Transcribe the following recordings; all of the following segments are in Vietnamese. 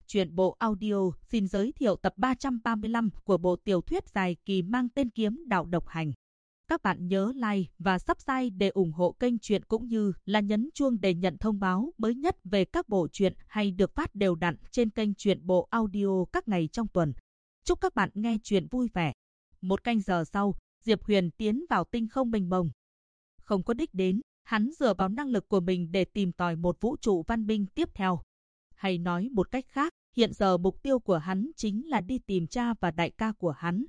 Truyện bộ audio xin giới thiệu tập 335 của bộ tiểu thuyết dài kỳ mang tên Kiếm Đạo Độc Hành. Các bạn nhớ like và subscribe để ủng hộ kênh truyện cũng như là nhấn chuông để nhận thông báo mới nhất về các bộ truyện hay được phát đều đặn trên kênh truyện bộ audio các ngày trong tuần. Chúc các bạn nghe truyện vui vẻ. Một canh giờ sau, Diệp Huyền tiến vào tinh không mênh mông. Không có đích đến, hắn dựa vào năng lực của mình để tìm tòi một vũ trụ văn minh tiếp theo. Hay nói một cách khác, hiện giờ mục tiêu của hắn chính là đi tìm cha và đại ca của hắn.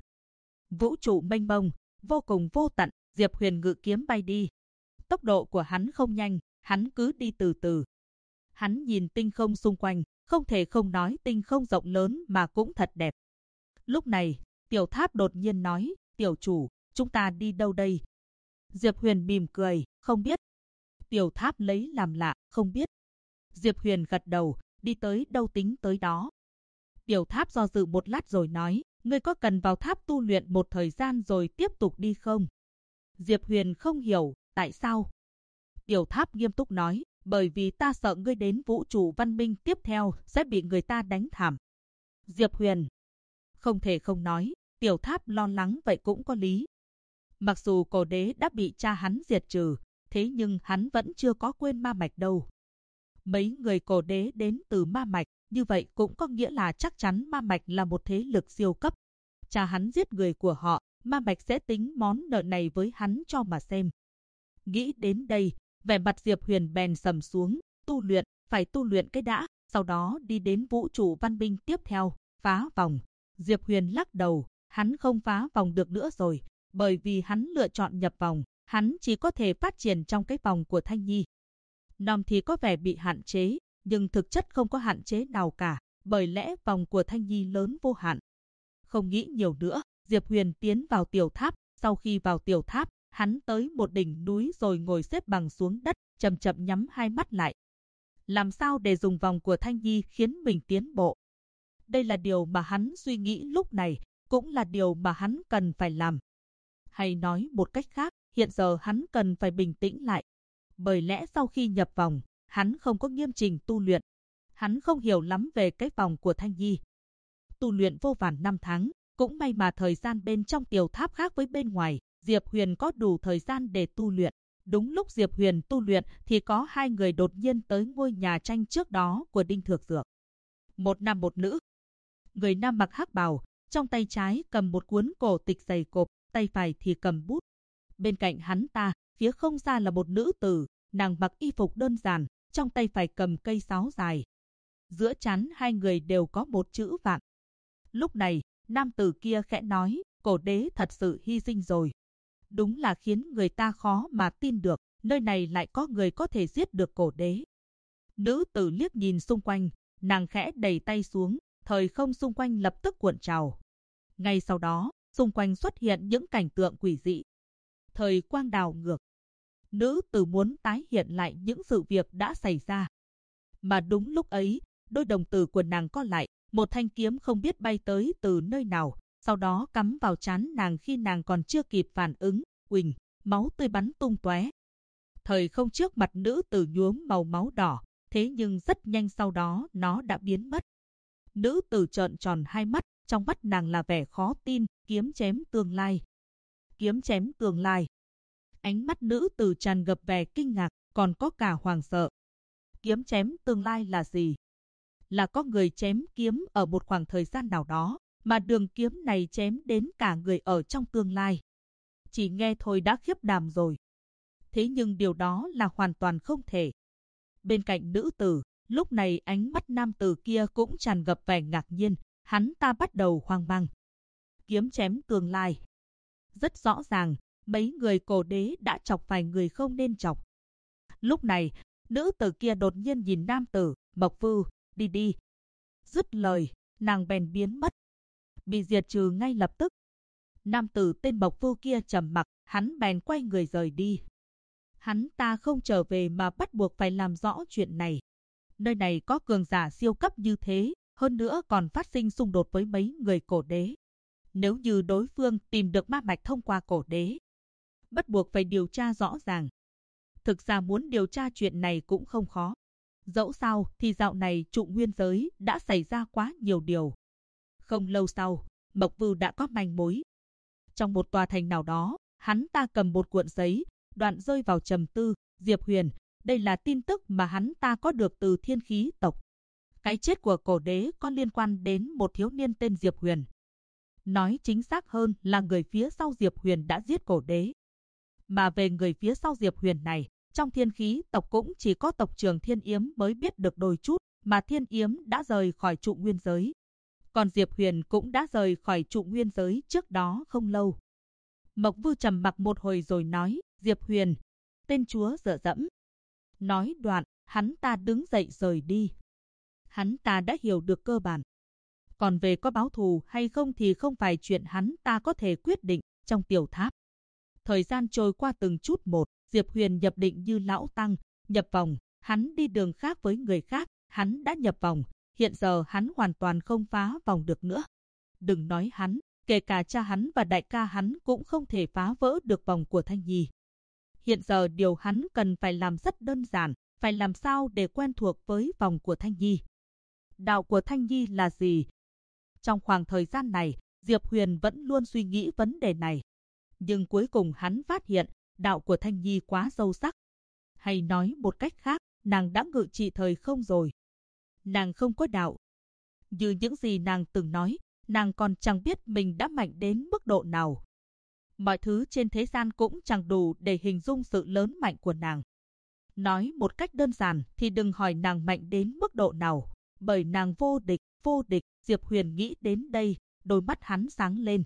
Vũ trụ mênh mông, vô cùng vô tận, Diệp Huyền ngự kiếm bay đi. Tốc độ của hắn không nhanh, hắn cứ đi từ từ. Hắn nhìn tinh không xung quanh, không thể không nói tinh không rộng lớn mà cũng thật đẹp. Lúc này, Tiểu Tháp đột nhiên nói, tiểu chủ, chúng ta đi đâu đây? Diệp Huyền mỉm cười, không biết. Tiểu Tháp lấy làm lạ, không biết. Diệp Huyền gật đầu, đi tới đâu tính tới đó. Tiểu Tháp do dự một lát rồi nói, ngươi có cần vào tháp tu luyện một thời gian rồi tiếp tục đi không? Diệp Huyền không hiểu, tại sao? Tiểu Tháp nghiêm túc nói, bởi vì ta sợ ngươi đến vũ trụ văn minh tiếp theo sẽ bị người ta đánh thảm. Diệp Huyền không thể không nói, Tiểu Tháp lo lắng vậy cũng có lý. Mặc dù cổ đế đã bị cha hắn diệt trừ, thế nhưng hắn vẫn chưa có quên ma mạch đâu. Mấy người cổ đế đến từ ma mạch, như vậy cũng có nghĩa là chắc chắn ma mạch là một thế lực siêu cấp. Cha hắn giết người của họ, ma mạch sẽ tính món nợ này với hắn cho mà xem. Nghĩ đến đây, vẻ mặt Diệp Huyền bèn sầm xuống, tu luyện, phải tu luyện cái đã, sau đó đi đến vũ trụ văn minh tiếp theo, phá vòng. Diệp Huyền lắc đầu, hắn không phá vòng được nữa rồi, bởi vì hắn lựa chọn nhập vòng, hắn chỉ có thể phát triển trong cái vòng của Thanh Nhi. Nom thì có vẻ bị hạn chế, nhưng thực chất không có hạn chế nào cả, bởi lẽ vòng của Thanh Nhi lớn vô hạn. Không nghĩ nhiều nữa, Diệp Huyền tiến vào tiểu tháp, sau khi vào tiểu tháp, hắn tới một đỉnh núi rồi ngồi xếp bằng xuống đất, chậm chậm nhắm hai mắt lại. Làm sao để dùng vòng của Thanh Nhi khiến mình tiến bộ? Đây là điều mà hắn suy nghĩ lúc này, cũng là điều mà hắn cần phải làm. Hay nói một cách khác, hiện giờ hắn cần phải bình tĩnh lại. Bởi lẽ sau khi nhập vòng, hắn không có nghiêm trình tu luyện. Hắn không hiểu lắm về cái vòng của Thanh Nhi. Tu luyện vô vàn năm tháng, cũng may mà thời gian bên trong tiểu tháp khác với bên ngoài, Diệp Huyền có đủ thời gian để tu luyện. Đúng lúc Diệp Huyền tu luyện thì có hai người đột nhiên tới ngôi nhà tranh trước đó của Đinh Thược Dược. Một nam một nữ. Người nam mặc hắc bào, trong tay trái cầm một cuốn cổ tịch dày cộp, tay phải thì cầm bút. Bên cạnh hắn ta, phía không xa là một nữ tử, nàng mặc y phục đơn giản, trong tay phải cầm cây sáo dài. Giữa trán hai người đều có một chữ vạn. Lúc này, nam tử kia khẽ nói, cổ đế thật sự hy sinh rồi. Đúng là khiến người ta khó mà tin được, nơi này lại có người có thể giết được cổ đế. Nữ tử liếc nhìn xung quanh, nàng khẽ đẩy tay xuống, thời không xung quanh lập tức cuộn trào. Ngay sau đó, xung quanh xuất hiện những cảnh tượng quỷ dị. Thời quang đảo ngược. Nữ tử muốn tái hiện lại những sự việc đã xảy ra. Mà đúng lúc ấy, đôi đồng tử của nàng co lại, một thanh kiếm không biết bay tới từ nơi nào, sau đó cắm vào trán nàng khi nàng còn chưa kịp phản ứng, uỳnh, máu tươi bắn tung tóe. Thời không trước mặt nữ tử nhuốm màu máu đỏ, thế nhưng rất nhanh sau đó nó đã biến mất. Nữ tử trợn tròn hai mắt, trong mắt nàng là vẻ khó tin, kiếm chém tương lai. Kiếm chém tương lai. Ánh mắt nữ tử tràn ngập vẻ kinh ngạc, còn có cả hoàng sợ. Kiếm chém tương lai là gì? Là có người chém kiếm ở một khoảng thời gian nào đó, mà đường kiếm này chém đến cả người ở trong tương lai. Chỉ nghe thôi đã khiếp đảm rồi. Thế nhưng điều đó là hoàn toàn không thể. Bên cạnh nữ tử, lúc này ánh mắt nam tử kia cũng tràn ngập vẻ ngạc nhiên, hắn ta bắt đầu hoang mang. Kiếm chém tương lai. Rất rõ ràng, mấy người cổ đế đã chọc vài người không nên chọc. Lúc này, nữ tử kia đột nhiên nhìn nam tử, Mộc Vưu, đi đi. Dứt lời, nàng bèn biến mất. Bị diệt trừ ngay lập tức. Nam tử tên Mộc Vưu kia trầm mặc, hắn bèn quay người rời đi. Hắn ta không trở về mà bắt buộc phải làm rõ chuyện này. Nơi này có cường giả siêu cấp như thế, hơn nữa còn phát sinh xung đột với mấy người cổ đế. Nếu như đối phương tìm được ma mạch thông qua cổ đế, bắt buộc phải điều tra rõ ràng. Thực ra muốn điều tra chuyện này cũng không khó. Dẫu sao thì dạo này trụ nguyên giới đã xảy ra quá nhiều điều. Không lâu sau, Mộc Vưu đã có manh mối. Trong một tòa thành nào đó, hắn ta cầm một cuộn giấy, đoạn rơi vào trầm tư. Diệp Huyền, đây là tin tức mà hắn ta có được từ Thiên Khí tộc. Cái chết của cổ đế có liên quan đến một thiếu niên tên Diệp Huyền. Nói chính xác hơn là người phía sau Diệp Huyền đã giết cổ đế. Mà về người phía sau Diệp Huyền này, trong Thiên Khí tộc cũng chỉ có tộc trưởng Thiên Yếm mới biết được đôi chút, mà Thiên Yếm đã rời khỏi trụ nguyên giới. Còn Diệp Huyền cũng đã rời khỏi trụ nguyên giới trước đó không lâu. Mộc Vưu trầm mặc một hồi rồi nói, Diệp Huyền, tên chúa dựa dẫm. Nói đoạn, hắn ta đứng dậy rời đi. Hắn ta đã hiểu được cơ bản. Còn về có báo thù hay không thì không phải chuyện hắn ta có thể quyết định. Trong tiểu tháp, thời gian trôi qua từng chút một, Diệp Huyền nhập định như lão tăng, nhập vòng. Hắn đi đường khác với người khác, hắn đã nhập vòng. Hiện giờ hắn hoàn toàn không phá vòng được nữa. Đừng nói hắn, kể cả cha hắn và đại ca hắn cũng không thể phá vỡ được vòng của Thanh Nhi. Hiện giờ điều hắn cần phải làm rất đơn giản, phải làm sao để quen thuộc với vòng của Thanh Nhi. Đạo của Thanh Nhi là gì? Trong khoảng thời gian này, Diệp Huyền vẫn luôn suy nghĩ vấn đề này. Nhưng cuối cùng hắn phát hiện, đạo của Thanh Nhi quá sâu sắc. Hay nói một cách khác, nàng đã ngự trị thời không rồi. Nàng không có đạo. Như những gì nàng từng nói, nàng còn chẳng biết mình đã mạnh đến mức độ nào. Mọi thứ trên thế gian cũng chẳng đủ để hình dung sự lớn mạnh của nàng. Nói một cách đơn giản thì đừng hỏi nàng mạnh đến mức độ nào, bởi nàng vô địch, vô địch. Diệp Huyền nghĩ đến đây, đôi mắt hắn sáng lên.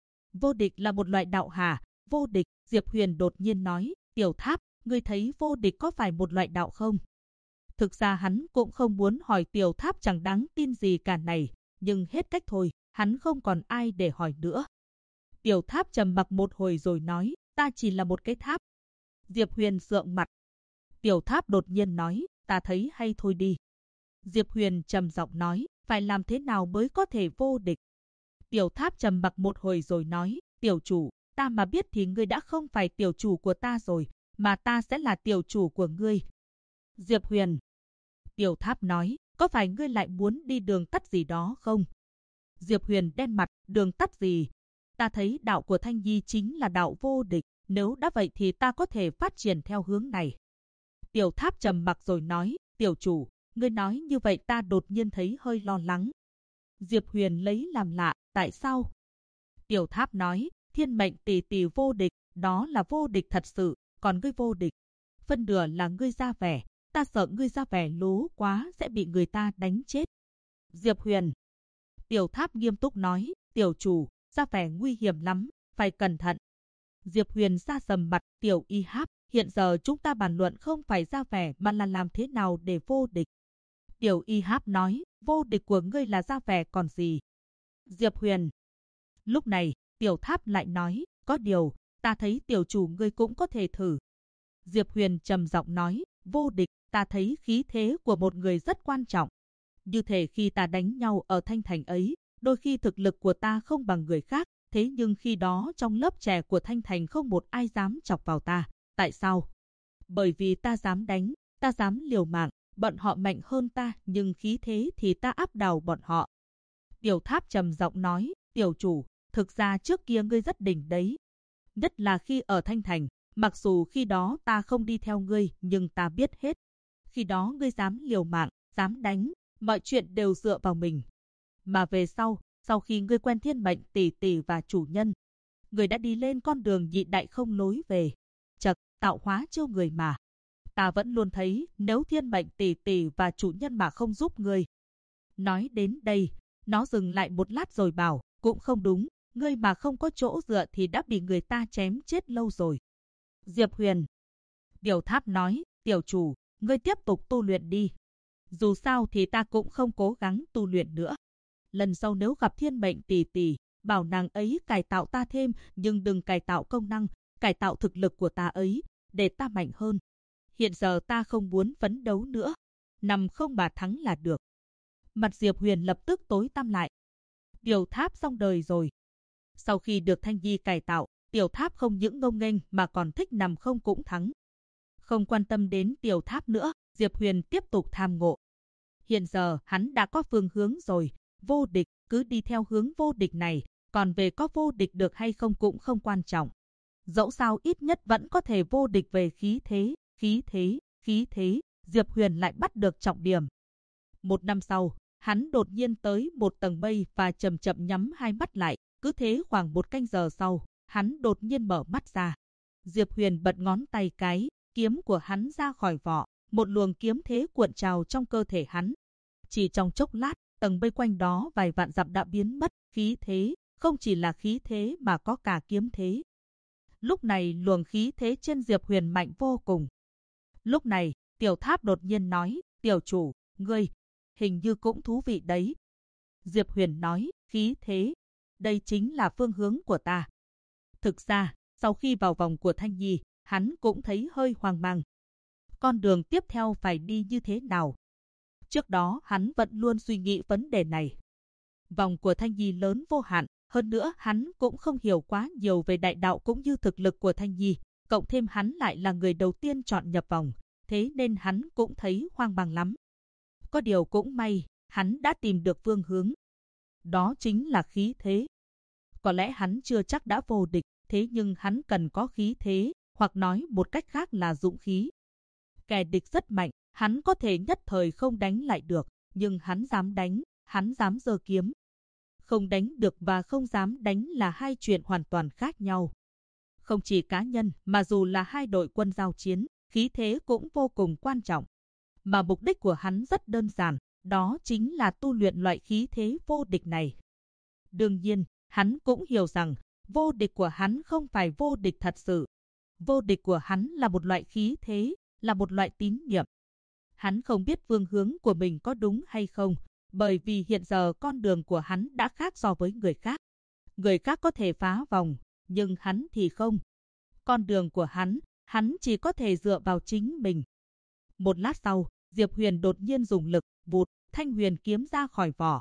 Vô địch là một loại đạo hả? Vô địch, Diệp Huyền đột nhiên nói, Tiểu Tháp, ngươi thấy vô địch có phải một loại đạo không? Thực ra hắn cũng không muốn hỏi Tiểu Tháp chẳng đáng tin gì cả này, nhưng hết cách thôi, hắn không còn ai để hỏi nữa. Tiểu Tháp trầm mặc một hồi rồi nói, ta chỉ là một cái tháp. Diệp Huyền sượng mặt. Tiểu Tháp đột nhiên nói, ta thấy hay thôi đi. Diệp Huyền trầm giọng nói, phải làm thế nào mới có thể vô địch? Tiểu Tháp trầm mặc một hồi rồi nói, tiểu chủ, ta mà biết thì ngươi đã không phải tiểu chủ của ta rồi, mà ta sẽ là tiểu chủ của ngươi. Diệp Huyền. Tiểu Tháp nói, có phải ngươi lại muốn đi đường tắt gì đó không? Diệp Huyền đen mặt, đường tắt gì? Ta thấy đạo của Thanh Nhi chính là đạo vô địch, nếu đã vậy thì ta có thể phát triển theo hướng này. Tiểu Tháp trầm mặc rồi nói, tiểu chủ, ngươi nói như vậy ta đột nhiên thấy hơi lo lắng. Diệp Huyền lấy làm lạ, tại sao? Tiểu Tháp nói, thiên mệnh tỷ tỷ vô địch, đó là vô địch thật sự, còn ngươi vô địch. Phân nửa là ngươi ra vẻ, ta sợ ngươi ra vẻ lố quá sẽ bị người ta đánh chết. Diệp Huyền. Tiểu Tháp nghiêm túc nói, tiểu chủ, ra vẻ nguy hiểm lắm, phải cẩn thận. Diệp Huyền ra sầm mặt, Tiểu Y Háp, hiện giờ chúng ta bàn luận không phải ra vẻ mà là làm thế nào để vô địch. Tiểu Y Háp nói, vô địch của ngươi là ra vẻ còn gì? Diệp Huyền. Lúc này, Tiểu Tháp lại nói, có điều, ta thấy tiểu chủ ngươi cũng có thể thử. Diệp Huyền trầm giọng nói, vô địch, ta thấy khí thế của một người rất quan trọng. Như thể khi ta đánh nhau ở Thanh Thành ấy, đôi khi thực lực của ta không bằng người khác, thế nhưng khi đó trong lớp trẻ của Thanh Thành không một ai dám chọc vào ta. Tại sao? Bởi vì ta dám đánh, ta dám liều mạng, bọn họ mạnh hơn ta nhưng khí thế thì ta áp đảo bọn họ. Tiểu Tháp trầm giọng nói, tiểu chủ, thực ra trước kia ngươi rất đỉnh đấy. Nhất là khi ở Thanh Thành, mặc dù khi đó ta không đi theo ngươi nhưng ta biết hết. Khi đó ngươi dám liều mạng, dám đánh, mọi chuyện đều dựa vào mình. Mà về sau khi ngươi quen thiên mệnh tỷ tỷ và chủ nhân, ngươi đã đi lên con đường nhị đại không lối về. Chật, tạo hóa chiêu người mà. Ta vẫn luôn thấy nếu thiên mệnh tỷ tỷ và chủ nhân mà không giúp ngươi. Nói đến đây, nó dừng lại một lát rồi bảo, cũng không đúng, ngươi mà không có chỗ dựa thì đã bị người ta chém chết lâu rồi. Diệp Huyền. Tiểu Tháp nói, tiểu chủ, ngươi tiếp tục tu luyện đi. Dù sao thì ta cũng không cố gắng tu luyện nữa. Lần sau nếu gặp thiên mệnh tỷ tỷ, bảo nàng ấy cải tạo ta thêm, nhưng đừng cải tạo công năng, cải tạo thực lực của ta ấy, để ta mạnh hơn. Hiện giờ ta không muốn phấn đấu nữa. Nằm không bà thắng là được. Mặt Diệp Huyền lập tức tối tăm lại. Tiểu Tháp xong đời rồi. Sau khi được Thanh Nhi cải tạo, Tiểu Tháp không những ngông nghênh mà còn thích nằm không cũng thắng. Không quan tâm đến tiểu tháp nữa, Diệp Huyền tiếp tục tham ngộ. Hiện giờ hắn đã có phương hướng rồi, vô địch, cứ đi theo hướng vô địch này, còn về có vô địch được hay không cũng không quan trọng. Dẫu sao ít nhất vẫn có thể vô địch về khí thế, Diệp Huyền lại bắt được trọng điểm. Một năm sau, hắn đột nhiên tới một tầng mây và chậm chậm nhắm hai mắt lại, cứ thế khoảng một canh giờ sau, hắn đột nhiên mở mắt ra. Diệp Huyền bật ngón tay cái, kiếm của hắn ra khỏi vỏ, một luồng kiếm thế cuộn trào trong cơ thể hắn. Chỉ trong chốc lát, tầng mây quanh đó vài vạn dặm đã biến mất, khí thế, không chỉ là khí thế mà có cả kiếm thế. Lúc này luồng khí thế trên Diệp Huyền mạnh vô cùng. Lúc này, Tiểu Tháp đột nhiên nói, tiểu chủ, ngươi, hình như cũng thú vị đấy. Diệp Huyền nói, khí thế, đây chính là phương hướng của ta. Thực ra, sau khi vào vòng của Thanh Nhi, hắn cũng thấy hơi hoang mang. Con đường tiếp theo phải đi như thế nào? Trước đó hắn vẫn luôn suy nghĩ vấn đề này. Vòng của Thanh Nhi lớn vô hạn, hơn nữa hắn cũng không hiểu quá nhiều về đại đạo cũng như thực lực của Thanh Nhi, cộng thêm hắn lại là người đầu tiên chọn nhập vòng, thế nên hắn cũng thấy hoang mang lắm. Có điều cũng may, hắn đã tìm được phương hướng. Đó chính là khí thế. Có lẽ hắn chưa chắc đã vô địch, thế nhưng hắn cần có khí thế, hoặc nói một cách khác là dũng khí. Kẻ địch rất mạnh, hắn có thể nhất thời không đánh lại được, nhưng hắn dám đánh, hắn dám giơ kiếm. Không đánh được và không dám đánh là hai chuyện hoàn toàn khác nhau. Không chỉ cá nhân mà dù là hai đội quân giao chiến, khí thế cũng vô cùng quan trọng. Mà mục đích của hắn rất đơn giản, đó chính là tu luyện loại khí thế vô địch này. Đương nhiên, hắn cũng hiểu rằng, vô địch của hắn không phải vô địch thật sự. Vô địch của hắn là một loại khí thế, là một loại tín niệm. Hắn không biết phương hướng của mình có đúng hay không, bởi vì hiện giờ con đường của hắn đã khác so với người khác. Người khác có thể phá vòng, nhưng hắn thì không. Con đường của hắn chỉ có thể dựa vào chính mình. Một lát sau, Diệp Huyền đột nhiên dùng lực, vụt, thanh huyền kiếm ra khỏi vỏ,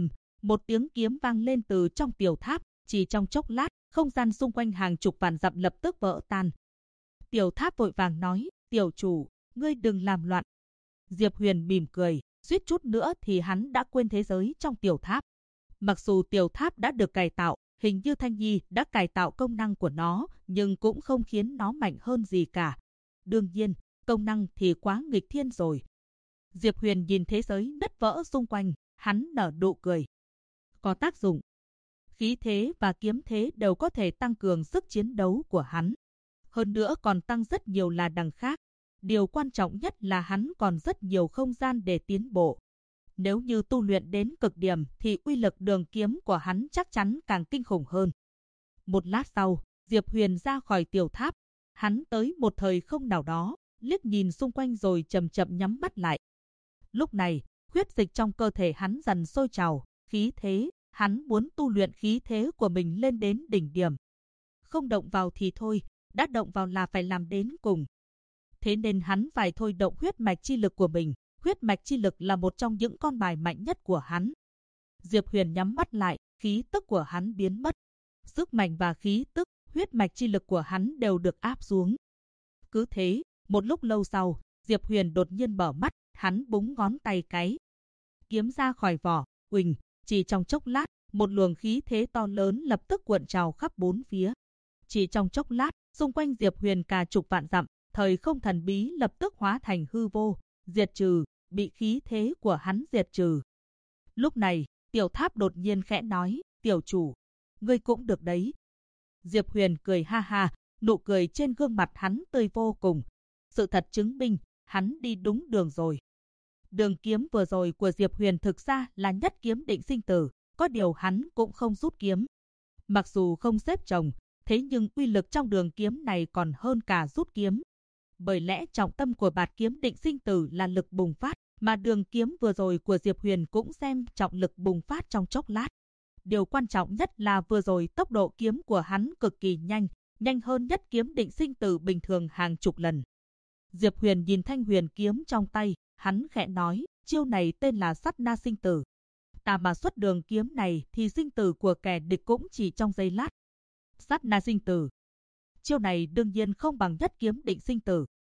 một tiếng kiếm vang lên từ trong tiểu tháp, chỉ trong chốc lát, không gian xung quanh hàng chục vạn dặm lập tức vỡ tan. Tiểu tháp vội vàng nói, tiểu chủ, ngươi đừng làm loạn. Diệp Huyền mỉm cười, suýt chút nữa thì hắn đã quên thế giới trong tiểu tháp. Mặc dù tiểu tháp đã được cải tạo, hình như Thanh Nhi đã cải tạo công năng của nó, nhưng cũng không khiến nó mạnh hơn gì cả. Đương nhiên, công năng thì quá nghịch thiên rồi. Diệp Huyền nhìn thế giới đất vỡ xung quanh, hắn nở nụ cười. Có tác dụng. Khí thế và kiếm thế đều có thể tăng cường sức chiến đấu của hắn. Hơn nữa còn tăng rất nhiều là đằng khác. Điều quan trọng nhất là hắn còn rất nhiều không gian để tiến bộ. Nếu như tu luyện đến cực điểm thì uy lực đường kiếm của hắn chắc chắn càng kinh khủng hơn. Một lát sau, Diệp Huyền ra khỏi tiểu tháp. Hắn tới một thời không nào đó, liếc nhìn xung quanh rồi chậm chậm nhắm mắt lại. Lúc này, huyết dịch trong cơ thể hắn dần sôi trào, khí thế, hắn muốn tu luyện khí thế của mình lên đến đỉnh điểm. Không động vào thì thôi, đã động vào là phải làm đến cùng. Thế nên hắn phải thôi động huyết mạch chi lực của mình. Huyết mạch chi lực là một trong những con bài mạnh nhất của hắn. Diệp Huyền nhắm mắt lại, khí tức của hắn biến mất. Sức mạnh và khí tức, huyết mạch chi lực của hắn đều được áp xuống. Cứ thế, một lúc lâu sau, Diệp Huyền đột nhiên mở mắt, hắn búng ngón tay cái. Kiếm ra khỏi vỏ, uỳnh, chỉ trong chốc lát, một luồng khí thế to lớn lập tức cuộn trào khắp bốn phía. Chỉ trong chốc lát, xung quanh Diệp Huyền cả chục vạn dặm, thời không thần bí lập tức hóa thành hư vô, diệt trừ, bị khí thế của hắn diệt trừ. Lúc này, tiểu tháp đột nhiên khẽ nói, tiểu chủ, ngươi cũng được đấy. Diệp Huyền cười ha ha, nụ cười trên gương mặt hắn tươi vô cùng. Sự thật chứng minh, hắn đi đúng đường rồi. Đường kiếm vừa rồi của Diệp Huyền thực ra là nhất kiếm định sinh tử, có điều hắn cũng không rút kiếm. Mặc dù không xếp chồng, thế nhưng uy lực trong đường kiếm này còn hơn cả rút kiếm. Bởi lẽ trọng tâm của bạt kiếm định sinh tử là lực bùng phát, mà đường kiếm vừa rồi của Diệp Huyền cũng xem trọng lực bùng phát trong chốc lát. Điều quan trọng nhất là vừa rồi tốc độ kiếm của hắn cực kỳ nhanh, nhanh hơn nhất kiếm định sinh tử bình thường hàng chục lần. Diệp Huyền nhìn thanh huyền kiếm trong tay, hắn khẽ nói, chiêu này tên là sát na sinh tử. Ta mà xuất đường kiếm này thì sinh tử của kẻ địch cũng chỉ trong giây lát. Sát na sinh tử. Chiêu này đương nhiên không bằng nhất kiếm định sinh tử,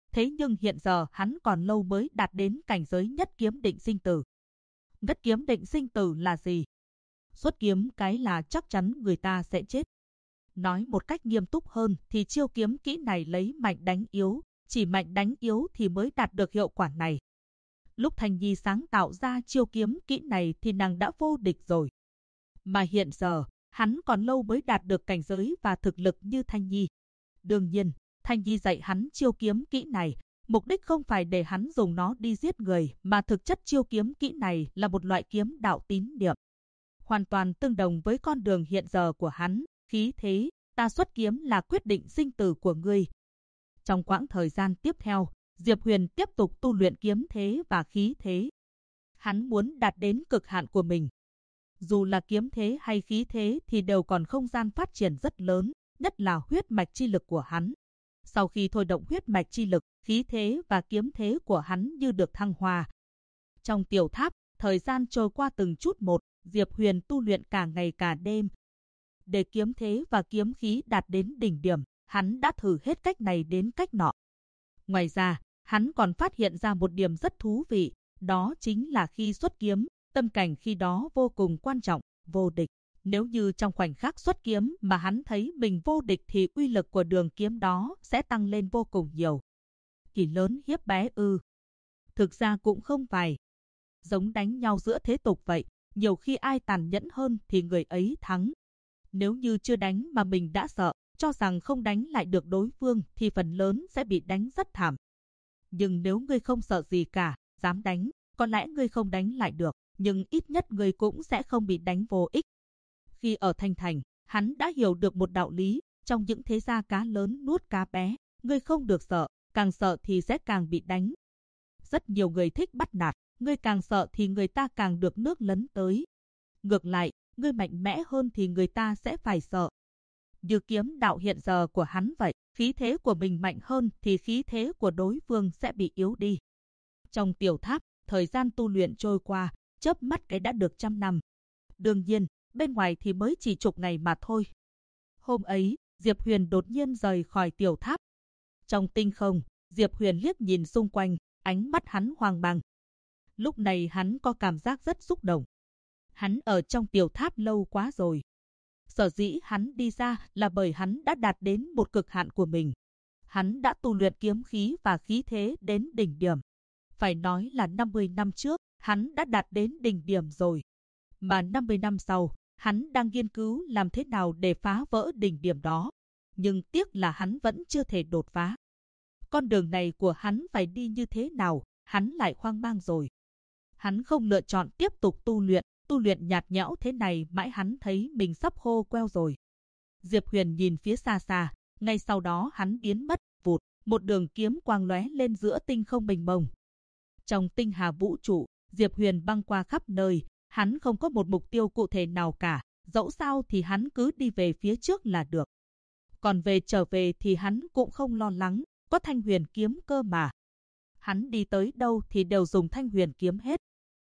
thế nhưng hiện giờ hắn còn lâu mới đạt đến cảnh giới nhất kiếm định sinh tử. Nhất kiếm định sinh tử là gì? Xuất kiếm cái là chắc chắn người ta sẽ chết. Nói một cách nghiêm túc hơn thì chiêu kiếm kỹ này lấy mạnh đánh yếu, chỉ mạnh đánh yếu thì mới đạt được hiệu quả này. Lúc Thanh Nhi sáng tạo ra chiêu kiếm kỹ này thì nàng đã vô địch rồi. Mà hiện giờ, hắn còn lâu mới đạt được cảnh giới và thực lực như Thanh Nhi. Đương nhiên, Thanh Nhi dạy hắn chiêu kiếm kỹ này, mục đích không phải để hắn dùng nó đi giết người, mà thực chất chiêu kiếm kỹ này là một loại kiếm đạo tín niệm. Hoàn toàn tương đồng với con đường hiện giờ của hắn, khí thế, ta xuất kiếm là quyết định sinh tử của ngươi. Trong quãng thời gian tiếp theo, Diệp Huyền tiếp tục tu luyện kiếm thế và khí thế. Hắn muốn đạt đến cực hạn của mình. Dù là kiếm thế hay khí thế thì đều còn không gian phát triển rất lớn, nhất là huyết mạch chi lực của hắn. Sau khi thôi động huyết mạch chi lực, khí thế và kiếm thế của hắn như được thăng hoa. Trong tiểu tháp, thời gian trôi qua từng chút một, Diệp Huyền tu luyện cả ngày cả đêm. Để kiếm thế và kiếm khí đạt đến đỉnh điểm, hắn đã thử hết cách này đến cách nọ. Ngoài ra, hắn còn phát hiện ra một điểm rất thú vị, đó chính là khi xuất kiếm, tâm cảnh khi đó vô cùng quan trọng, vô địch. Nếu như trong khoảnh khắc xuất kiếm mà hắn thấy mình vô địch thì uy lực của đường kiếm đó sẽ tăng lên vô cùng nhiều. Kỳ lớn hiếp bé ư? Thực ra cũng không phải. Giống đánh nhau giữa thế tục vậy, nhiều khi ai tàn nhẫn hơn thì người ấy thắng. Nếu như chưa đánh mà mình đã sợ, cho rằng không đánh lại được đối phương thì phần lớn sẽ bị đánh rất thảm. Nhưng nếu ngươi không sợ gì cả, dám đánh, có lẽ ngươi không đánh lại được, nhưng ít nhất ngươi cũng sẽ không bị đánh vô ích. Khi ở Thanh Thành, hắn đã hiểu được một đạo lý, trong những thế gia cá lớn nuốt cá bé, ngươi không được sợ, càng sợ thì sẽ càng bị đánh. Rất nhiều người thích bắt nạt, ngươi càng sợ thì người ta càng được nước lấn tới. Ngược lại, ngươi mạnh mẽ hơn thì người ta sẽ phải sợ. Như kiếm đạo hiện giờ của hắn vậy, khí thế của mình mạnh hơn thì khí thế của đối phương sẽ bị yếu đi. Trong tiểu tháp, thời gian tu luyện trôi qua, chớp mắt cái đã được 100 năm. Đương nhiên, bên ngoài thì mới chỉ chục ngày mà thôi. Hôm ấy, Diệp Huyền đột nhiên rời khỏi tiểu tháp. Trong tinh không, Diệp Huyền liếc nhìn xung quanh, ánh mắt hắn hoang mang. Lúc này hắn có cảm giác rất xúc động. Hắn ở trong tiểu tháp lâu quá rồi. Sở dĩ hắn đi ra là bởi hắn đã đạt đến một cực hạn của mình. Hắn đã tu luyện kiếm khí và khí thế đến đỉnh điểm. Phải nói là 50 năm trước, hắn đã đạt đến đỉnh điểm rồi. Mà 50 năm sau, hắn đang nghiên cứu làm thế nào để phá vỡ đỉnh điểm đó. Nhưng tiếc là hắn vẫn chưa thể đột phá. Con đường này của hắn phải đi như thế nào, hắn lại hoang mang rồi. Hắn không lựa chọn tiếp tục tu luyện nhạt nhẽo thế này mãi hắn thấy mình sắp khô queo rồi. Diệp Huyền nhìn phía xa xa, ngay sau đó hắn biến mất, vụt, một đường kiếm quang lóe lên giữa tinh không mênh mông. Trong tinh hà vũ trụ, Diệp Huyền băng qua khắp nơi, hắn không có một mục tiêu cụ thể nào cả, dẫu sao thì hắn cứ đi về phía trước là được. Còn trở về thì hắn cũng không lo lắng, có Thanh Huyền kiếm cơ mà. Hắn đi tới đâu thì đều dùng Thanh Huyền kiếm hết.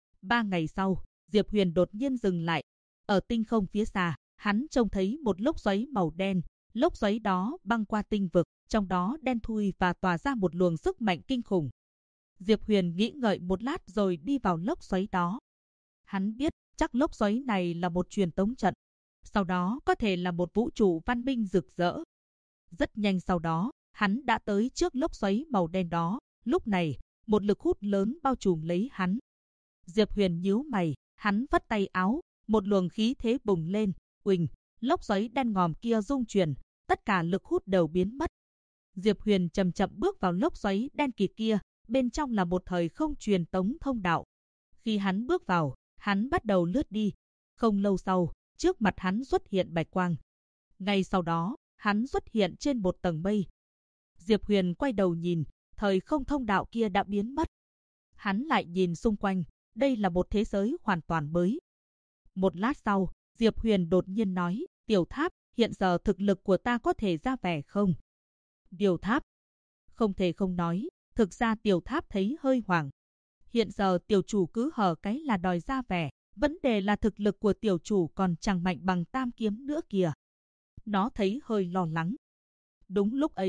3 ngày sau, Diệp Huyền đột nhiên dừng lại. Ở tinh không phía xa, hắn trông thấy một lốc xoáy màu đen. Lốc xoáy đó băng qua tinh vực, trong đó đen thui và tỏa ra một luồng sức mạnh kinh khủng. Diệp Huyền nghĩ ngợi một lát rồi đi vào lốc xoáy đó. Hắn biết chắc lốc xoáy này là một truyền tống trận. Sau đó có thể là một vũ trụ văn minh rực rỡ. Rất nhanh sau đó, hắn đã tới trước lốc xoáy màu đen đó. Lúc này, một lực hút lớn bao trùm lấy hắn. Diệp Huyền nhíu mày, hắn vắt tay áo, một luồng khí thế bùng lên, uỳnh, lốc xoáy đen ngòm kia rung chuyển, tất cả lực hút đều biến mất. Diệp Huyền chậm chậm bước vào lốc xoáy đen kịt kia, bên trong là một thời không truyền tống thông đạo. Khi hắn bước vào, hắn bắt đầu lướt đi. Không lâu sau, trước mặt hắn xuất hiện bạch quang. Ngay sau đó, hắn xuất hiện trên một tầng mây. Diệp Huyền quay đầu nhìn, thời không thông đạo kia đã biến mất. Hắn lại nhìn xung quanh, đây là một thế giới hoàn toàn mới. Một lát sau, Diệp Huyền đột nhiên nói, Tiểu Tháp, hiện giờ thực lực của ta có thể ra vẻ không? Tiểu Tháp, không thể không nói, thực ra Tiểu Tháp thấy hơi hoảng. Hiện giờ tiểu chủ cứ hở cái là đòi ra vẻ, vấn đề là thực lực của tiểu chủ còn chẳng mạnh bằng tam kiếm nữa kìa. Nó thấy hơi lo lắng. Đúng lúc ấy,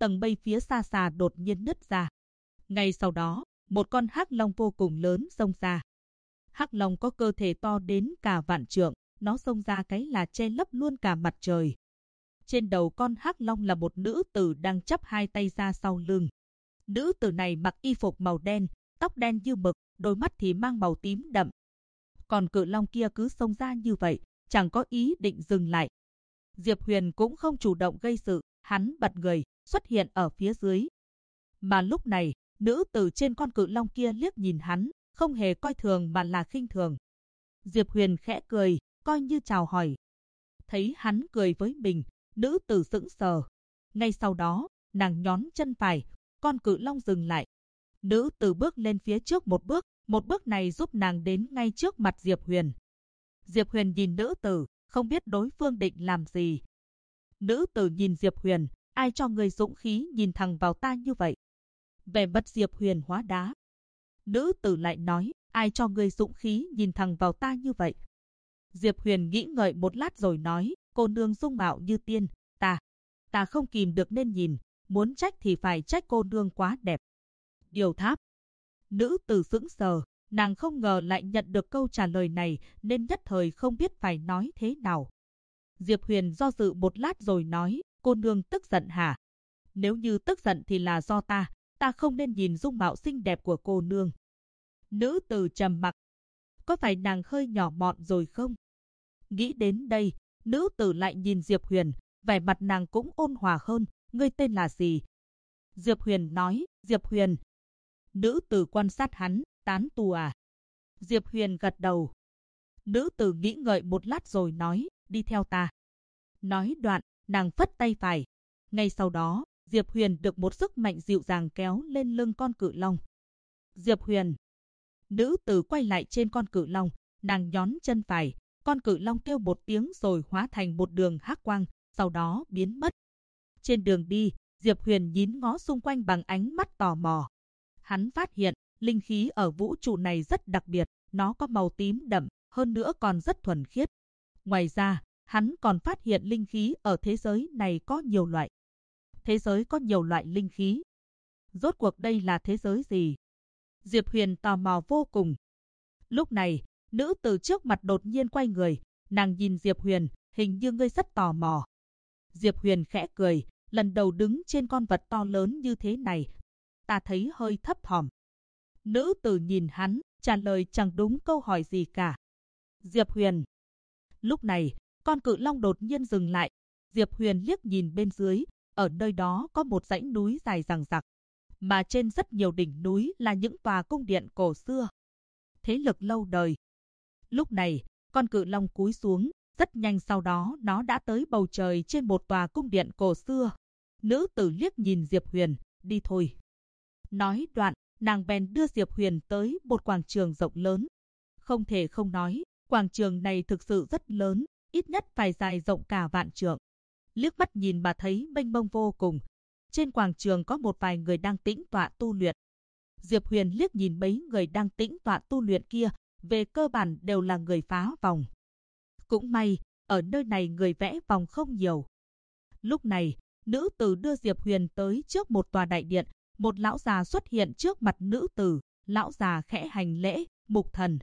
tầng mây phía xa xa đột nhiên nứt ra. Ngay sau đó, một con hắc long vô cùng lớn xông ra. Hắc long có cơ thể to đến cả vạn trượng, nó xông ra cái là che lấp luôn cả mặt trời. Trên đầu con hắc long là một nữ tử đang chắp hai tay ra sau lưng. Nữ tử này mặc y phục màu đen, tóc đen như mực, đôi mắt thì mang màu tím đậm. Còn cự long kia cứ xông ra như vậy, chẳng có ý định dừng lại. Diệp Huyền cũng không chủ động gây sự, hắn bật người, xuất hiện ở phía dưới. Mà lúc này, nữ tử trên con cự long kia liếc nhìn hắn, không hề coi thường mà là khinh thường. Diệp Huyền khẽ cười, coi như chào hỏi. Thấy hắn cười với mình, nữ tử sững sờ. Ngay sau đó, nàng nhón chân phải, con cự long dừng lại. Nữ tử bước lên phía trước một bước này giúp nàng đến ngay trước mặt Diệp Huyền. Diệp Huyền nhìn nữ tử, không biết đối phương định làm gì. Nữ tử nhìn Diệp Huyền, ai cho người dũng khí nhìn thẳng vào ta như vậy? Vẻ mặt Diệp Huyền hóa đá. Nữ tử lại nói, ai cho người dũng khí nhìn thẳng vào ta như vậy? Diệp Huyền nghĩ ngợi một lát rồi nói, cô nương dung mạo như tiên, ta không kìm được nên nhìn, muốn trách thì phải trách cô nương quá đẹp. Điều Tháp. Nữ tử sững sờ, nàng không ngờ lại nhận được câu trả lời này nên nhất thời không biết phải nói thế nào. Diệp Huyền do dự một lát rồi nói, cô nương tức giận hả? Nếu như tức giận thì là do ta không nên nhìn dung mạo xinh đẹp của cô nương. Nữ tử trầm mặc. Có phải nàng hơi nhỏ mọn rồi không? Nghĩ đến đây, nữ tử lại nhìn Diệp Huyền, vẻ mặt nàng cũng ôn hòa hơn, ngươi tên là gì? Diệp Huyền nói, Diệp Huyền. Nữ tử quan sát hắn, tán tu à? Diệp Huyền gật đầu. Nữ tử nghĩ ngợi một lát rồi nói, đi theo ta. Nói đoạn, nàng phất tay phải. Ngay sau đó, Diệp Huyền được một sức mạnh dịu dàng kéo lên lưng con cự long. Diệp Huyền. Nữ tử quay lại trên con cự long, nàng nhón chân phải. Con cự long kêu một tiếng rồi hóa thành một đường hắc quang, sau đó biến mất. Trên đường đi, Diệp Huyền nhín ngó xung quanh bằng ánh mắt tò mò. Hắn phát hiện, linh khí ở vũ trụ này rất đặc biệt, nó có màu tím đậm, hơn nữa còn rất thuần khiết. Ngoài ra, hắn còn phát hiện linh khí ở thế giới này có nhiều loại. Thế giới có nhiều loại linh khí. Rốt cuộc đây là thế giới gì? Diệp Huyền tò mò vô cùng. Lúc này, nữ tử trước mặt đột nhiên quay người, nàng nhìn Diệp Huyền, hình như ngươi rất tò mò. Diệp Huyền khẽ cười, lần đầu đứng trên con vật to lớn như thế này, ta thấy hơi thấp thỏm. Nữ tử nhìn hắn, trả lời chẳng đúng câu hỏi gì cả. Diệp Huyền. Lúc này, con cự long đột nhiên dừng lại. Diệp Huyền liếc nhìn bên dưới, ở nơi đó có một dãy núi dài dằng dặc, mà trên rất nhiều đỉnh núi là những tòa cung điện cổ xưa. Thế lực lâu đời. Lúc này, con cự long cúi xuống, rất nhanh sau đó nó đã tới bầu trời trên một tòa cung điện cổ xưa. Nữ tử liếc nhìn Diệp Huyền, đi thôi. Nói đoạn, nàng bèn đưa Diệp Huyền tới một quảng trường rộng lớn. Không thể không nói, quảng trường này thực sự rất lớn, ít nhất phải dài rộng cả vạn trượng. Liếc mắt nhìn mà thấy mênh mông vô cùng. Trên quảng trường có một vài người đang tĩnh tọa tu luyện. Diệp Huyền liếc nhìn mấy người đang tĩnh tọa tu luyện kia, về cơ bản đều là người phá vòng. Cũng may, ở nơi này người vẽ vòng không nhiều. Lúc này, nữ tử đưa Diệp Huyền tới trước một tòa đại điện, một lão già xuất hiện trước mặt nữ tử, lão già khẽ hành lễ, mục thần.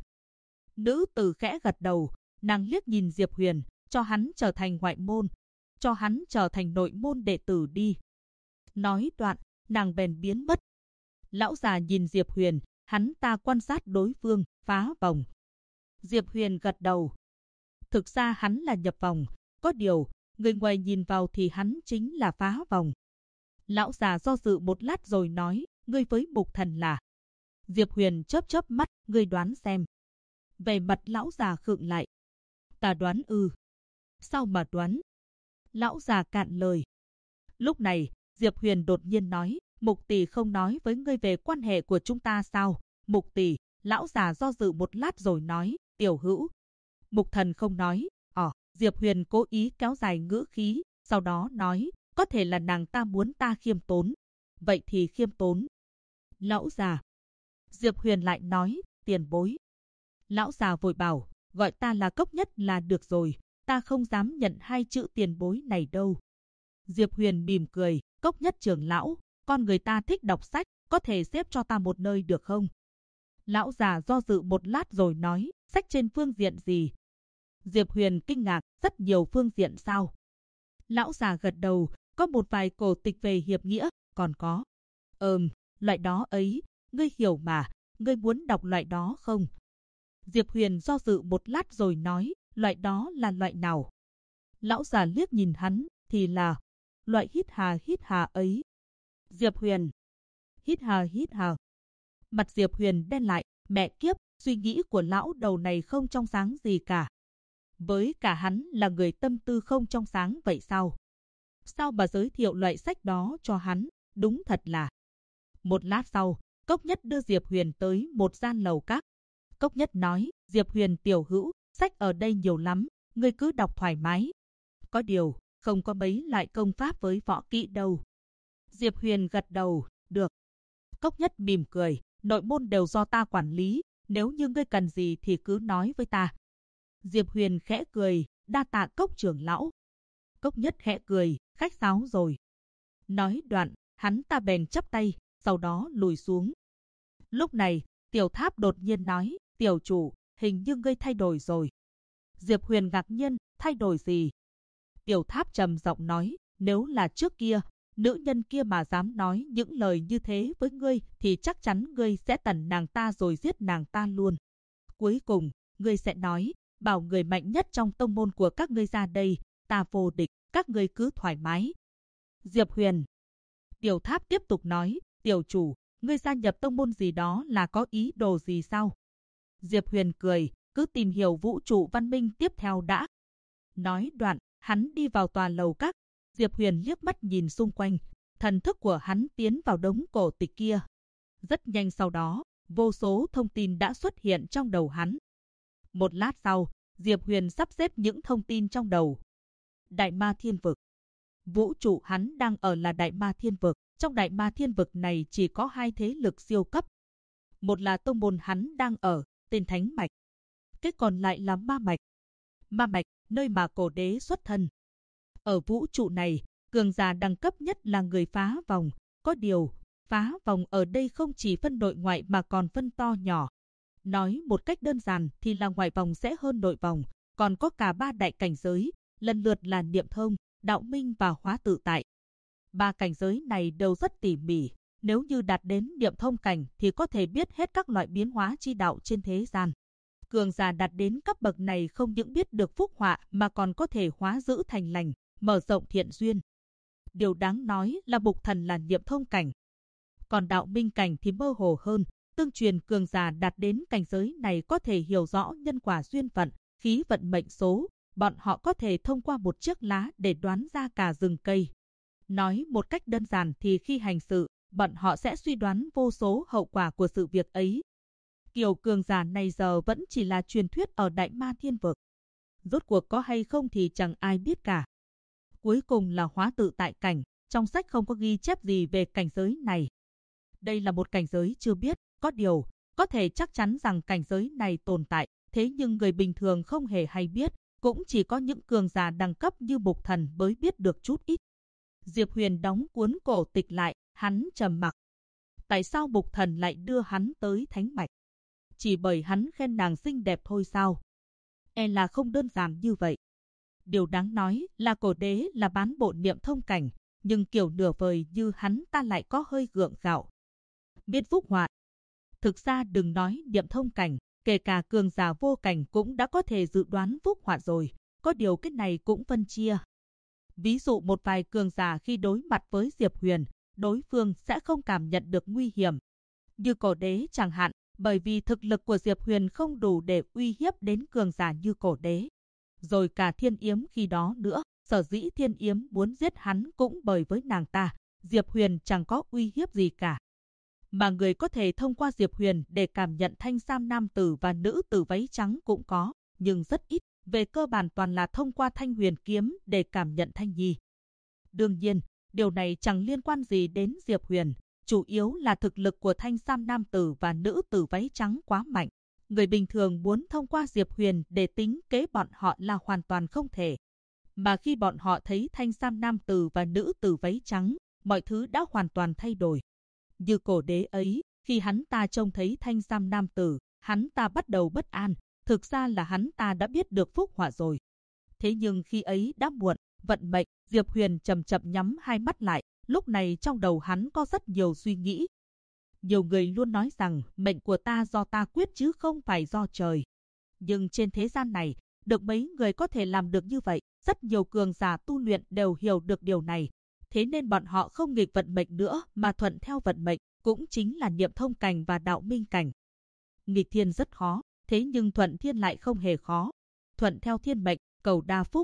Nữ tử khẽ gật đầu, nàng liếc nhìn Diệp Huyền, cho hắn trở thành ngoại môn, cho hắn trở thành nội môn đệ tử đi. Nói đoạn, nàng bèn biến mất. Lão già nhìn Diệp Huyền, hắn ta quan sát đối phương, phá vòng. Diệp Huyền gật đầu. Thực ra hắn là nhập vòng, có điều, người ngoài nhìn vào thì hắn chính là phá vòng. Lão già do dự một lát rồi nói, ngươi với mục thần là. Diệp Huyền chớp chớp mắt, ngươi đoán xem. Về mặt lão già khựng lại. Ta đoán ư. Sao mà đoán? Lão già cạn lời. Lúc này, Diệp Huyền đột nhiên nói, mục tỷ không nói với ngươi về quan hệ của chúng ta sao? Mục tỷ, lão già do dự một lát rồi nói, tiểu hữu. Mục thần không nói, Diệp Huyền cố ý kéo dài ngữ khí, sau đó nói, có thể là nàng ta muốn ta khiêm tốn. Vậy thì khiêm tốn. Lão già. Diệp Huyền lại nói, tiền bối. Lão già vội bảo, gọi ta là Cốc Nhất là được rồi, ta không dám nhận hai chữ tiền bối này đâu. Diệp Huyền mỉm cười, Cốc Nhất trưởng lão, con người ta thích đọc sách, có thể xếp cho ta một nơi được không? Lão già do dự một lát rồi nói, sách trên phương diện gì? Diệp Huyền kinh ngạc, rất nhiều phương diện sao? Lão già gật đầu, có một vài cổ tịch về hiệp nghĩa, còn có. Loại đó ấy, ngươi hiểu mà, ngươi muốn đọc loại đó không? Diệp Huyền do dự một lát rồi nói, loại đó là loại nào? Lão già liếc nhìn hắn, thì là loại hít hà ấy. Diệp Huyền, hít hà. Mặt Diệp Huyền đen lại, mẹ kiếp, suy nghĩ của lão đầu này không trong sáng gì cả. Với cả hắn là người tâm tư không trong sáng vậy sao? Sao mà giới thiệu loại sách đó cho hắn, đúng thật là. Một lát sau, Cốc Nhất đưa Diệp Huyền tới một gian lầu các. Cốc Nhất nói, Diệp Huyền tiểu hữu, sách ở đây nhiều lắm, ngươi cứ đọc thoải mái. Có điều, không có mấy loại công pháp với võ kỹ đâu. Diệp Huyền gật đầu, được. Cốc Nhất mỉm cười, nội môn đều do ta quản lý, nếu như ngươi cần gì thì cứ nói với ta. Diệp Huyền khẽ cười, đa tạ Cốc trưởng lão. Cốc Nhất khẽ cười, khách sáo rồi. Nói đoạn, hắn ta bèn chắp tay, sau đó lùi xuống. Lúc này, Tiểu Tháp đột nhiên nói, tiểu chủ, hình như ngươi thay đổi rồi. Diệp Huyền ngạc nhiên, thay đổi gì? Tiểu Tháp trầm giọng nói, nếu là trước kia, nữ nhân kia mà dám nói những lời như thế với ngươi thì chắc chắn ngươi sẽ tẩn nàng ta rồi giết nàng ta luôn. Cuối cùng, ngươi sẽ nói, bảo người mạnh nhất trong tông môn của các ngươi ra đây, ta vô địch, các ngươi cứ thoải mái. Diệp Huyền. Tiểu Tháp tiếp tục nói, tiểu chủ, ngươi gia nhập tông môn gì đó là có ý đồ gì sao? Diệp Huyền cười, cứ tìm hiểu vũ trụ văn minh tiếp theo đã. Nói đoạn, hắn đi vào tòa lầu các. Diệp Huyền liếc mắt nhìn xung quanh, thần thức của hắn tiến vào đống cổ tịch kia. Rất nhanh sau đó, vô số thông tin đã xuất hiện trong đầu hắn. Một lát sau, Diệp Huyền sắp xếp những thông tin trong đầu. Đại Ma Thiên Vực. Vũ trụ hắn đang ở là Đại Ma Thiên Vực. Trong Đại Ma Thiên Vực này chỉ có hai thế lực siêu cấp. Một là tông môn hắn đang ở, tên Thánh Mạch. Cái còn lại là Ma Mạch. Ma Mạch, nơi mà cổ đế xuất thân. Ở vũ trụ này, cường giả đẳng cấp nhất là người phá vòng. Có điều, phá vòng ở đây không chỉ phân nội ngoại mà còn phân to nhỏ. Nói một cách đơn giản thì là ngoại vòng sẽ hơn nội vòng, còn có cả ba đại cảnh giới, lần lượt là niệm thông, đạo minh và hóa tự tại. Ba cảnh giới này đều rất tỉ mỉ, nếu như đạt đến niệm thông cảnh thì có thể biết hết các loại biến hóa chi đạo trên thế gian. Cường giả đạt đến cấp bậc này không những biết được phúc họa mà còn có thể hóa dữ thành lành, mở rộng thiện duyên. Điều đáng nói là Bục Thần là niệm thông cảnh. Còn đạo minh cảnh thì mơ hồ hơn, tương truyền cường giả đạt đến cảnh giới này có thể hiểu rõ nhân quả duyên phận, khí vận mệnh số, bọn họ có thể thông qua một chiếc lá để đoán ra cả rừng cây. Nói một cách đơn giản thì khi hành sự, bọn họ sẽ suy đoán vô số hậu quả của sự việc ấy. Kiểu cường giả này giờ vẫn chỉ là truyền thuyết ở Đại Ma Thiên Vực. Rốt cuộc có hay không thì chẳng ai biết cả. Cuối cùng là hóa tự tại cảnh, trong sách không có ghi chép gì về cảnh giới này. Đây là một cảnh giới chưa biết, có điều, có thể chắc chắn rằng cảnh giới này tồn tại, thế nhưng người bình thường không hề hay biết, cũng chỉ có những cường giả đẳng cấp như Bục Thần mới biết được chút ít. Diệp Huyền đóng cuốn cổ tịch lại, hắn trầm mặc. Tại sao Bục Thần lại đưa hắn tới Thánh Mạch? Chỉ bởi hắn khen nàng xinh đẹp thôi sao? E là không đơn giản như vậy. Điều đáng nói là cổ đế là bán bộ niệm thông cảnh, nhưng kiểu nửa vời như hắn ta lại có hơi gượng gạo. Biết phúc họa. Thực ra đừng nói niệm thông cảnh, kể cả cường giả vô cảnh cũng đã có thể dự đoán phúc họa rồi, có điều cái này cũng phân chia. Ví dụ một vài cường giả khi đối mặt với Diệp Huyền, đối phương sẽ không cảm nhận được nguy hiểm. Như cổ đế chẳng hạn, bởi vì thực lực của Diệp Huyền không đủ để uy hiếp đến cường giả như cổ đế. Rồi cả Thiên Yếm khi đó nữa, sở dĩ Thiên Yếm muốn giết hắn cũng bởi với nàng ta, Diệp Huyền chẳng có uy hiếp gì cả. Mà người có thể thông qua Diệp Huyền để cảm nhận thanh sam nam tử và nữ tử váy trắng cũng có, nhưng rất ít, về cơ bản toàn là thông qua thanh huyền kiếm để cảm nhận thanh nhi. Đương nhiên, điều này chẳng liên quan gì đến Diệp Huyền, chủ yếu là thực lực của thanh sam nam tử và nữ tử váy trắng quá mạnh. Người bình thường muốn thông qua Diệp Huyền để tính kế bọn họ là hoàn toàn không thể. Mà khi bọn họ thấy thanh sam nam tử và nữ tử váy trắng, mọi thứ đã hoàn toàn thay đổi. Như cổ đế ấy, khi hắn ta trông thấy thanh sam nam tử, hắn ta bắt đầu bất an, thực ra là hắn ta đã biết được phúc họa rồi. Thế nhưng khi ấy đã muộn, vận mệnh. Diệp Huyền chậm chậm nhắm hai mắt lại, lúc này trong đầu hắn có rất nhiều suy nghĩ. Nhiều người luôn nói rằng mệnh của ta do ta quyết chứ không phải do trời. Nhưng trên thế gian này, được mấy người có thể làm được như vậy, rất nhiều cường giả tu luyện đều hiểu được điều này. Thế nên bọn họ không nghịch vận mệnh nữa mà thuận theo vận mệnh, cũng chính là niệm thông cảnh và đạo minh cảnh. Nghịch thiên rất khó, thế nhưng thuận thiên lại không hề khó. Thuận theo thiên mệnh, cầu đa phúc.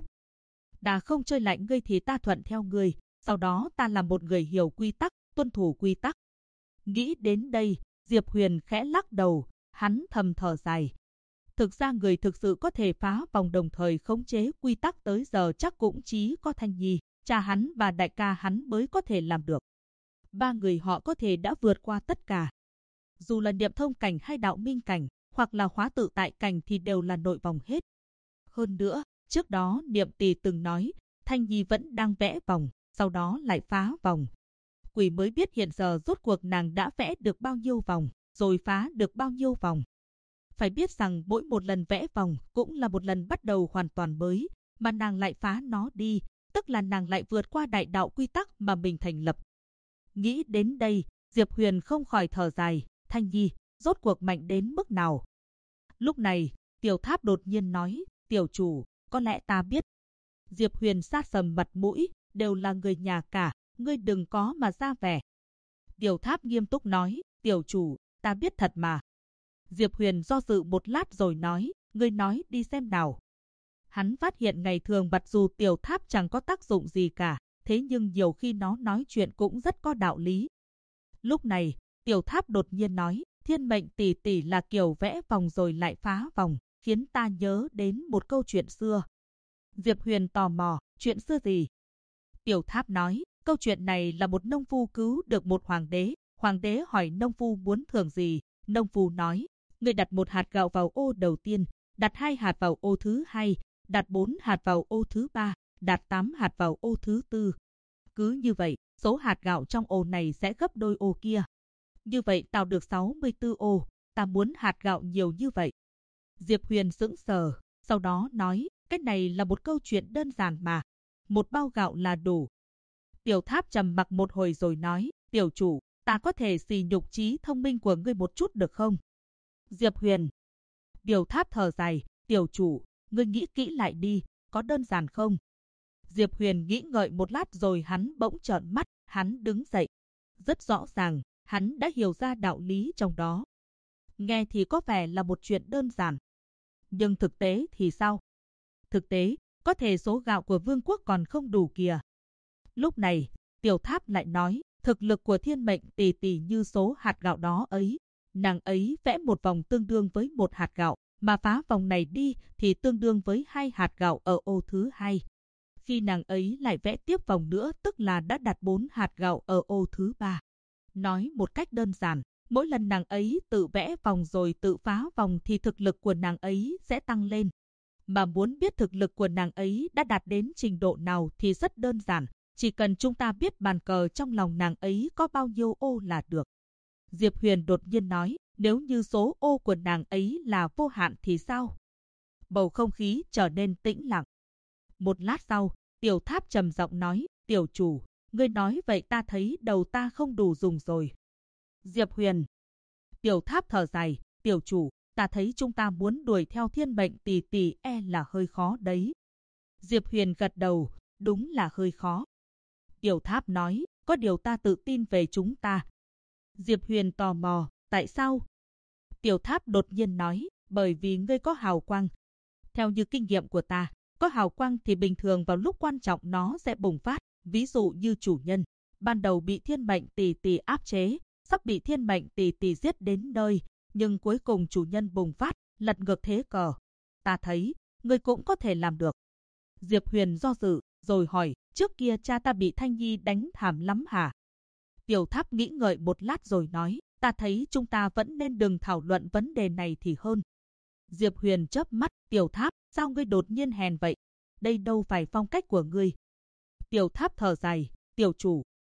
Đã không chơi lại ngươi thì ta thuận theo ngươi, sau đó ta là một người hiểu quy tắc, tuân thủ quy tắc. Nghĩ đến đây, Diệp Huyền khẽ lắc đầu, hắn thầm thở dài. Thực ra người thực sự có thể phá vòng đồng thời khống chế quy tắc tới giờ chắc cũng chỉ có Thanh Nhi, cha hắn và đại ca hắn mới có thể làm được. Ba người họ có thể đã vượt qua tất cả. Dù là niệm thông cảnh hay đạo minh cảnh, hoặc là hóa tự tại cảnh thì đều là nội vòng hết. Hơn nữa, trước đó Niệm Tỳ từng nói, Thanh Nhi vẫn đang vẽ vòng, sau đó lại phá vòng. Quỷ mới biết hiện giờ rốt cuộc nàng đã vẽ được bao nhiêu vòng, rồi phá được bao nhiêu vòng. Phải biết rằng mỗi một lần vẽ vòng cũng là một lần bắt đầu hoàn toàn mới, mà nàng lại phá nó đi, tức là nàng lại vượt qua đại đạo quy tắc mà mình thành lập. Nghĩ đến đây, Diệp Huyền không khỏi thở dài, Thanh Nhi, rốt cuộc mạnh đến mức nào? Lúc này, Tiểu Tháp đột nhiên nói, tiểu chủ, có lẽ ta biết. Diệp Huyền sát sầm mặt mũi, đều là người nhà cả, ngươi đừng có mà ra vẻ. Tiểu Tháp nghiêm túc nói, tiểu chủ, ta biết thật mà. Diệp Huyền do dự một lát rồi nói, ngươi nói đi xem nào. Hắn phát hiện ngày thường mặc dù Tiểu Tháp chẳng có tác dụng gì cả, thế nhưng nhiều khi nó nói chuyện cũng rất có đạo lý. Lúc này, Tiểu Tháp đột nhiên nói, thiên mệnh tỷ tỷ là kiểu vẽ vòng rồi lại phá vòng, khiến ta nhớ đến một câu chuyện xưa. Diệp Huyền tò mò, chuyện xưa gì? Tiểu Tháp nói, câu chuyện này là một nông phu cứu được một hoàng đế hỏi nông phu muốn thưởng gì, nông phu nói, người đặt 1 hạt gạo vào ô đầu tiên, đặt 2 hạt vào ô thứ hai, đặt 4 hạt vào ô thứ ba, đặt 8 hạt vào ô thứ tư. Cứ như vậy, số hạt gạo trong ô này sẽ gấp đôi ô kia. Như vậy tạo được 64 ô, ta muốn hạt gạo nhiều như vậy. Diệp Huyền sững sờ, sau đó nói, cái này là một câu chuyện đơn giản mà. 1 bao gạo là đủ. Tiểu Tháp trầm mặc một hồi rồi nói, tiểu chủ, ta có thể xì nhục trí thông minh của ngươi một chút được không? Diệp Huyền. Tiểu Tháp thở dài, tiểu chủ, ngươi nghĩ kỹ lại đi, có đơn giản không? Diệp Huyền nghĩ ngợi một lát rồi hắn bỗng trợn mắt, hắn đứng dậy. Rất rõ ràng, hắn đã hiểu ra đạo lý trong đó. Nghe thì có vẻ là một chuyện đơn giản. Nhưng thực tế thì sao? Thực tế, có thể số gạo của vương quốc còn không đủ kìa. Lúc này, Tiểu Tháp lại nói, thực lực của thiên mệnh tỷ tỷ như số hạt gạo đó ấy. Nàng ấy vẽ một vòng tương đương với 1 hạt gạo, mà phá vòng này đi thì tương đương với 2 hạt gạo ở ô thứ hai. Khi nàng ấy lại vẽ tiếp vòng nữa tức là đã đặt 4 hạt gạo ở ô thứ ba. Nói một cách đơn giản, mỗi lần nàng ấy tự vẽ vòng rồi tự phá vòng thì thực lực của nàng ấy sẽ tăng lên. Mà muốn biết thực lực của nàng ấy đã đạt đến trình độ nào thì rất đơn giản, chỉ cần chúng ta biết bàn cờ trong lòng nàng ấy có bao nhiêu ô là được. Diệp Huyền đột nhiên nói, nếu như số ô của nàng ấy là vô hạn thì sao? Bầu không khí trở nên tĩnh lặng. Một lát sau, Tiểu Tháp trầm giọng nói, tiểu chủ, ngươi nói vậy ta thấy đầu ta không đủ dùng rồi. Diệp Huyền. Tiểu Tháp thở dài, tiểu chủ, ta thấy chúng ta muốn đuổi theo thiên mệnh tỷ tỷ là hơi khó đấy. Diệp Huyền gật đầu, đúng là hơi khó. Tiểu Tháp nói, có điều ta tự tin về chúng ta. Diệp Huyền tò mò, tại sao? Tiểu Tháp đột nhiên nói, bởi vì ngươi có hào quang. Theo như kinh nghiệm của ta, có hào quang thì bình thường vào lúc quan trọng nó sẽ bùng phát. Ví dụ như chủ nhân, ban đầu bị thiên mệnh tỷ tỷ áp chế, sắp bị thiên mệnh tỷ tỷ giết đến nơi, nhưng cuối cùng chủ nhân bùng phát, lật ngược thế cờ. Ta thấy, ngươi cũng có thể làm được. Diệp Huyền do dự, rồi hỏi, trước kia cha ta bị Thanh Nhi đánh thảm lắm hả? Tiểu Tháp nghĩ ngợi một lát rồi nói, ta thấy chúng ta vẫn nên đừng thảo luận vấn đề này thì hơn. Diệp Huyền chớp mắt, Tiểu Tháp, sao ngươi đột nhiên hèn vậy? Đây đâu phải phong cách của ngươi. Tiểu Tháp thở dài, tiểu chủ,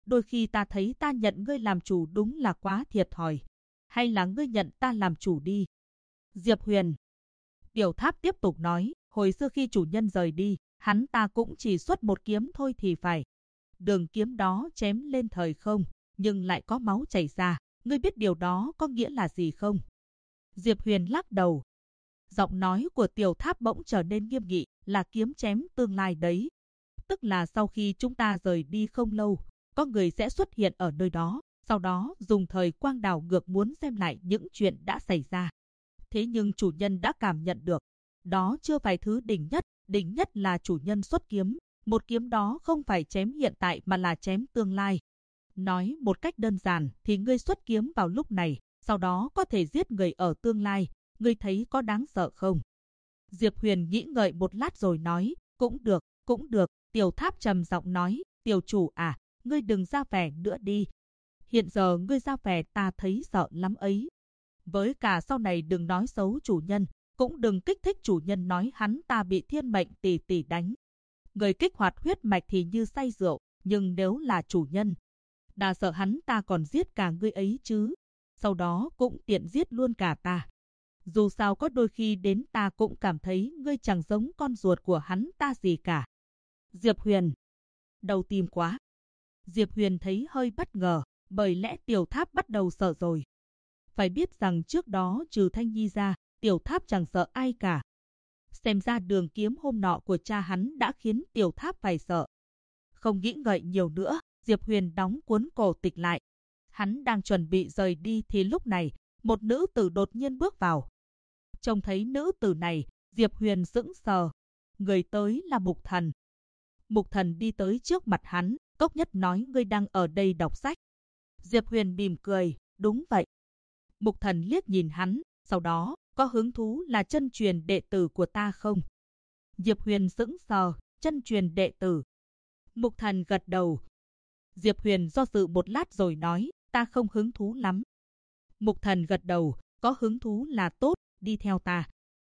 đôi khi ta thấy ta nhận ngươi làm chủ đúng là quá thiệt thòi. Hay là ngươi nhận ta làm chủ đi. Diệp Huyền. Tiểu Tháp tiếp tục nói, hồi xưa khi chủ nhân rời đi, hắn ta cũng chỉ xuất một kiếm thôi thì phải. Đường kiếm đó chém lên thời không, nhưng lại có máu chảy ra. Ngươi biết điều đó có nghĩa là gì không? Diệp Huyền lắc đầu. Giọng nói của Tiểu Tháp bỗng trở nên nghiêm nghị, là kiếm chém tương lai đấy. Tức là sau khi chúng ta rời đi không lâu, có người sẽ xuất hiện ở nơi đó, sau đó dùng thời quang đảo ngược muốn xem lại những chuyện đã xảy ra. Thế nhưng chủ nhân đã cảm nhận được, đó chưa phải thứ đỉnh nhất là chủ nhân xuất kiếm, một kiếm đó không phải chém hiện tại mà là chém tương lai. Nói một cách đơn giản thì ngươi xuất kiếm vào lúc này, sau đó có thể giết người ở tương lai, ngươi thấy có đáng sợ không? Diệp Huyền nghĩ ngợi một lát rồi nói, cũng được, Tiểu Tháp trầm giọng nói, tiểu chủ à, ngươi đừng ra vẻ nữa đi. Hiện giờ ngươi ra vẻ ta thấy sợ lắm ấy. Với cả sau này đừng nói xấu chủ nhân, cũng đừng kích thích chủ nhân nói hắn ta bị thiên mệnh tỷ tỷ đánh. Người kích hoạt huyết mạch thì như say rượu, nhưng nếu là chủ nhân, đã sợ hắn ta còn giết cả ngươi ấy chứ. Sau đó cũng tiện giết luôn cả ta. Dù sao có đôi khi đến ta cũng cảm thấy ngươi chẳng giống con ruột của hắn ta gì cả. Diệp Huyền. Đầu tim quá. Diệp Huyền thấy hơi bất ngờ, bởi lẽ Tiểu Tháp bắt đầu sợ rồi. Phải biết rằng trước đó trừ Thanh Nhi ra, Tiểu Tháp chẳng sợ ai cả. Xem ra đường kiếm hôm nọ của cha hắn đã khiến Tiểu Tháp phải sợ. Không nghĩ ngợi nhiều nữa, Diệp Huyền đóng cuốn cổ tịch lại. Hắn đang chuẩn bị rời đi thì lúc này, một nữ tử đột nhiên bước vào. Trông thấy nữ tử này, Diệp Huyền sững sờ. Người tới là Mục Thần. Mục Thần đi tới trước mặt hắn, Cốc Nhất nói ngươi đang ở đây đọc sách. Diệp Huyền mỉm cười, đúng vậy. Mục Thần liếc nhìn hắn, sau đó, có hứng thú là chân truyền đệ tử của ta không? Diệp Huyền sững sờ, chân truyền đệ tử. Mục Thần gật đầu. Diệp Huyền do dự một lát rồi nói, ta không hứng thú lắm. Mục Thần gật đầu, có hứng thú là tốt, đi theo ta.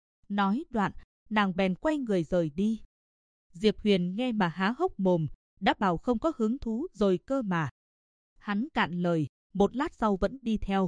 Nói đoạn, nàng bèn quay người rời đi. Diệp Huyền nghe mà há hốc mồm, đã bảo không có hứng thú rồi cơ mà. Hắn cạn lời, một lát sau vẫn đi theo.